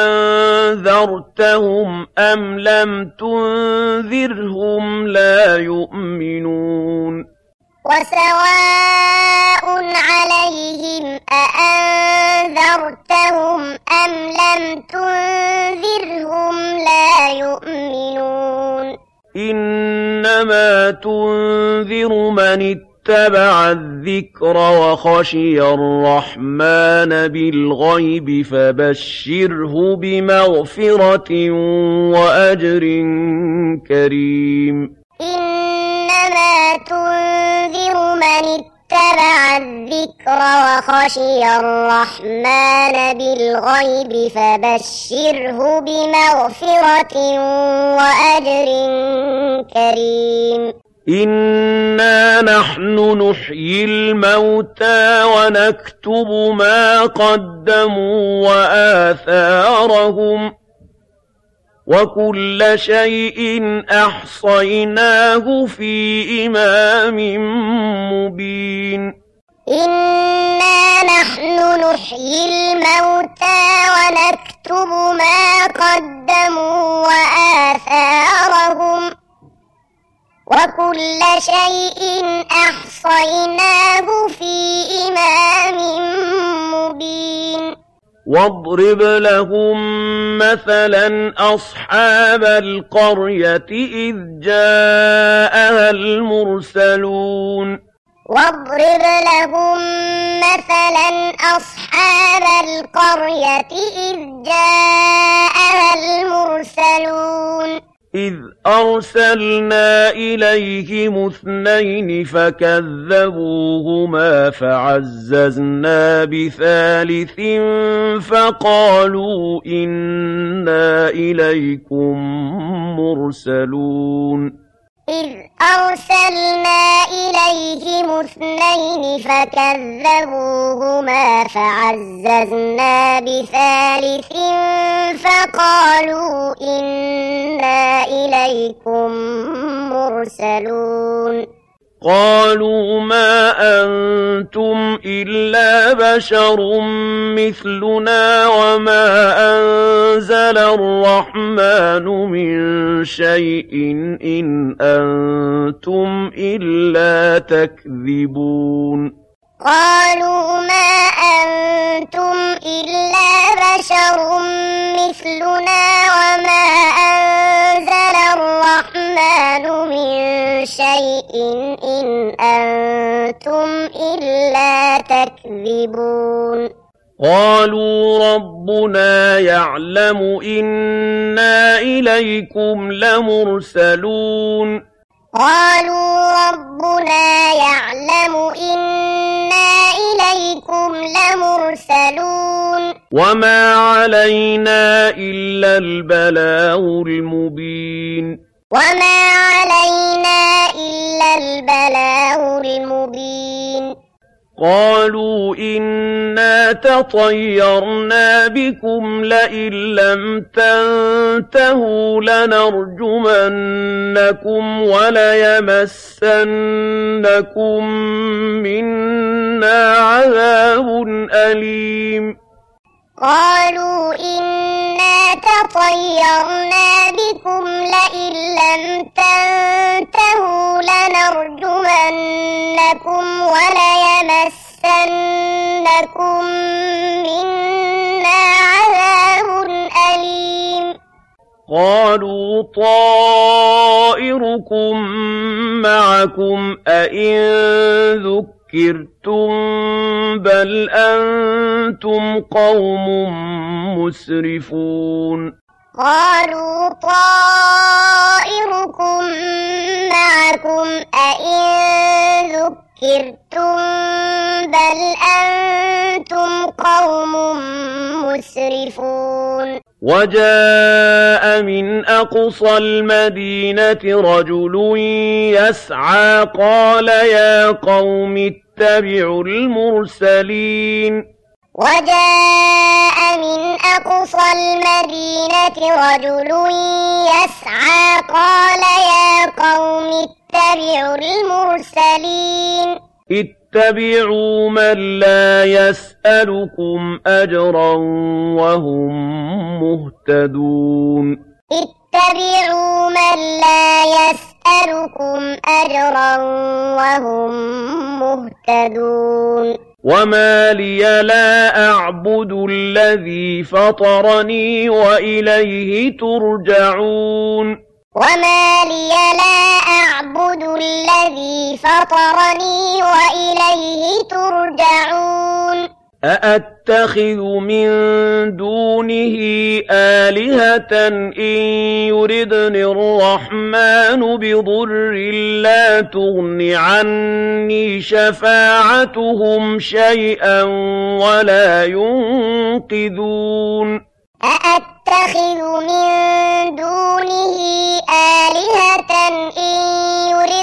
أأنذرتهم أم لم تنذرهم لا يؤمنون إنما تنذر من اتبع الذكر وخشي الرحمن بالغيب فبشره بمغفرة وأجر كريم إِنَّا نَحْنُ نُحْيِي الْمَوْتَىٰ وَنَكْتُبُ مَا قَدَّمُوا وَآثَارَهُمْ ۚ وَكُلَّ شَيْءٍ أَحْصَيْنَاهُ فِي إِمَامٍ مُّبِينٍ إِنَّا نَحْنُ نُحْيِي الْمَوْتَىٰ وَنَكْتُبُ مَا قَدَّمُوا وَآثَارَهُمْ ۚ وَكُلَّ شَيْءٍ أَحْصَيْنَاهُ فِي إِمَامٍ مُّبِينٍ وَاضْرِبْ لَهُم مَّثَلًا أَصْحَابَ الْقَرْيَةِ إِذْ جَاءَهَا الْمُرْسَلُونَ وَاضْرِبْ لَهُم مَّثَلًا أَصْحَابَ الْقَرْيَةِ إِذْ جَاءَهَا الْمُرْسَلُونَ إِذْ أَرْسَلْنَا إِلَيْهِمُ اثْنَيْنِ فَكَذَّبُوهُمَا فَعَزَّزْنَا بِثَالِثٍ فَقَالُوا إِنَّا إِلَيْكُم مُّرْسَلُونَ إِذْ أَرْسَلْنَا إِلَيْهِمُ اثْنَيْنِ فَكَذَّبُوهُمَا فَعَزَّزْنَا بِثَالِثٍ فَقَالُوا إِنَّا إِلَيْكُم مُّرْسَلُونَ قَالُوا مَا أَنتُمْ إِلَّا بَشَرٌ مِّثْلُنَا وَمَا أَنزَلَ الرَّحْمَٰنُ مِن شَيْءٍ إِنْ أَنتُمْ إِلَّا تَكْذِبُونَ قَالُوا مَا أَنتُمْ إِلَّا بَشَرٌ مِّثْلُنَا وَمَا أَنزَلَ الرَّحْمَٰنُ مِن شَيْءٍ إِنْ أَنتُمْ إِلَّا تَكْذِبُونَ قَالُوا رَبُّنَا يَعْلَمُ إِنَّا إِلَيْكُمْ لَمُرْسَلُونَ قَالُوا رَبُّنَا يَعْلَمُ إِنَّا إِلَيْكُمْ لَمُرْسَلُونَ وَمَا عَلَيْنَا إِلَّا الْبَلَاغُ الْمُبِينُ وَمَا عَلَيْنَا إِلَّا الْبَلَاغُ الْمُبِينُ قَالُوا إِنَّا تَطَيَّرْنَا بِكُمْ لَئِن لَّمْ تَنتَهُوا لَنَرْجُمَنَّكُمْ وَلَيَمَسَّنَّكُم مِّنَّا عَذَابٌ أَلِيمٌ قَالُوا إِنَّا تَطَيَّرْنَا بِكُمْ لَئِن لَّمْ تَنتَهُوا لَنَرْجُمَنَّكُمْ وَلَيَمَسَّنَّكُم مِّنَّا عَذَابٌ أَلِيمٌ قَالُوا طَائِرُكُم مَّعَكُمْ أَئِن ذُكِّرْتُم بَلْ أَنتُمْ قَوْمٌ مُّسْرِفُونَ قَالُوا طَائِرُكُم مَّعَكُمْ أَئِن ذُكِّرْتُم بَلْ أَنتُمْ قَوْمٌ مُّسْرِفُونَ وَجَاءَ مِنْ أَقْصَى الْمَدِينَةِ رَجُلٌ يَسْعَىٰ قَالَ يَا قَوْمِ اتَّبِعُوا الْمُرْسَلِينَ وَجَاءَ مِنْ أَقْصَى الْمَدِينَةِ رَجُلٌ يَسْعَىٰ قَالَ يَا قَوْمِ اتَّبِعُوا الْمُرْسَلِينَ اتَّبِعُوا مَن لَّا يَسْأَلُكُمْ أَجْرًا وَهُم مُّهْتَدُونَ اتَّبِعُوا مَن لَّا يَسْأَلُكُمْ أَجْرًا وَهُم مُّهْتَدُونَ وَمَا لِيَ لَا أَعْبُدُ الَّذِي فَطَرَنِي وَإِلَيْهِ تُرْجَعُونَ وَمَا لِيَ لَا أَعْبُدُ الَّذِي فَطَرَنِي وَإِلَيْهِ تُرْجَعُونَ أَأَتَّخِذُ مِن دُونِهِ آلِهَةً إِن يُرِدْنِ الرَّحْمَٰنُ بِضُرٍّ لَّا تُغْنِ عَنِّي شَفَاعَتُهُمْ شَيْئًا وَلَا يُنقِذُونِ أَأَتَّخِذُ مِن دُونِهِ آلِهَةً إِن يُرِدْنِ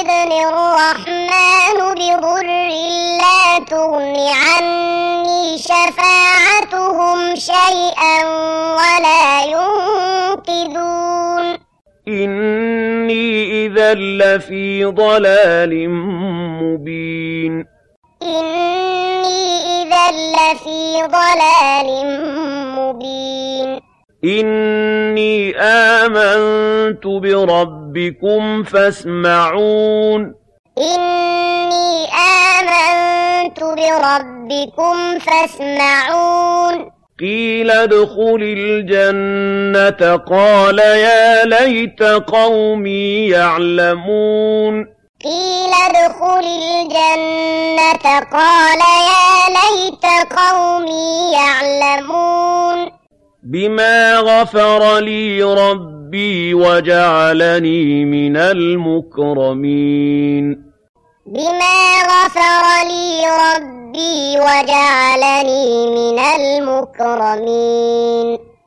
الرحمن بضر لا تغن عني شفاعتهم شيئا ولا ينقذون إني إذا لفي ضلال مبين إني إذا لفي ضلال مبين إني آمنت بربكم فاسمعون إني آمنت بربكم فاسمعون قيل ادخل الجنة قال يا ليت قومي يعلمون قيل ادخل الجنة قال يا ليت قومي يعلمون بما غفر لي ربي وجعلني من المكرمين بما غفر لي ربي وجعلني من المكرمين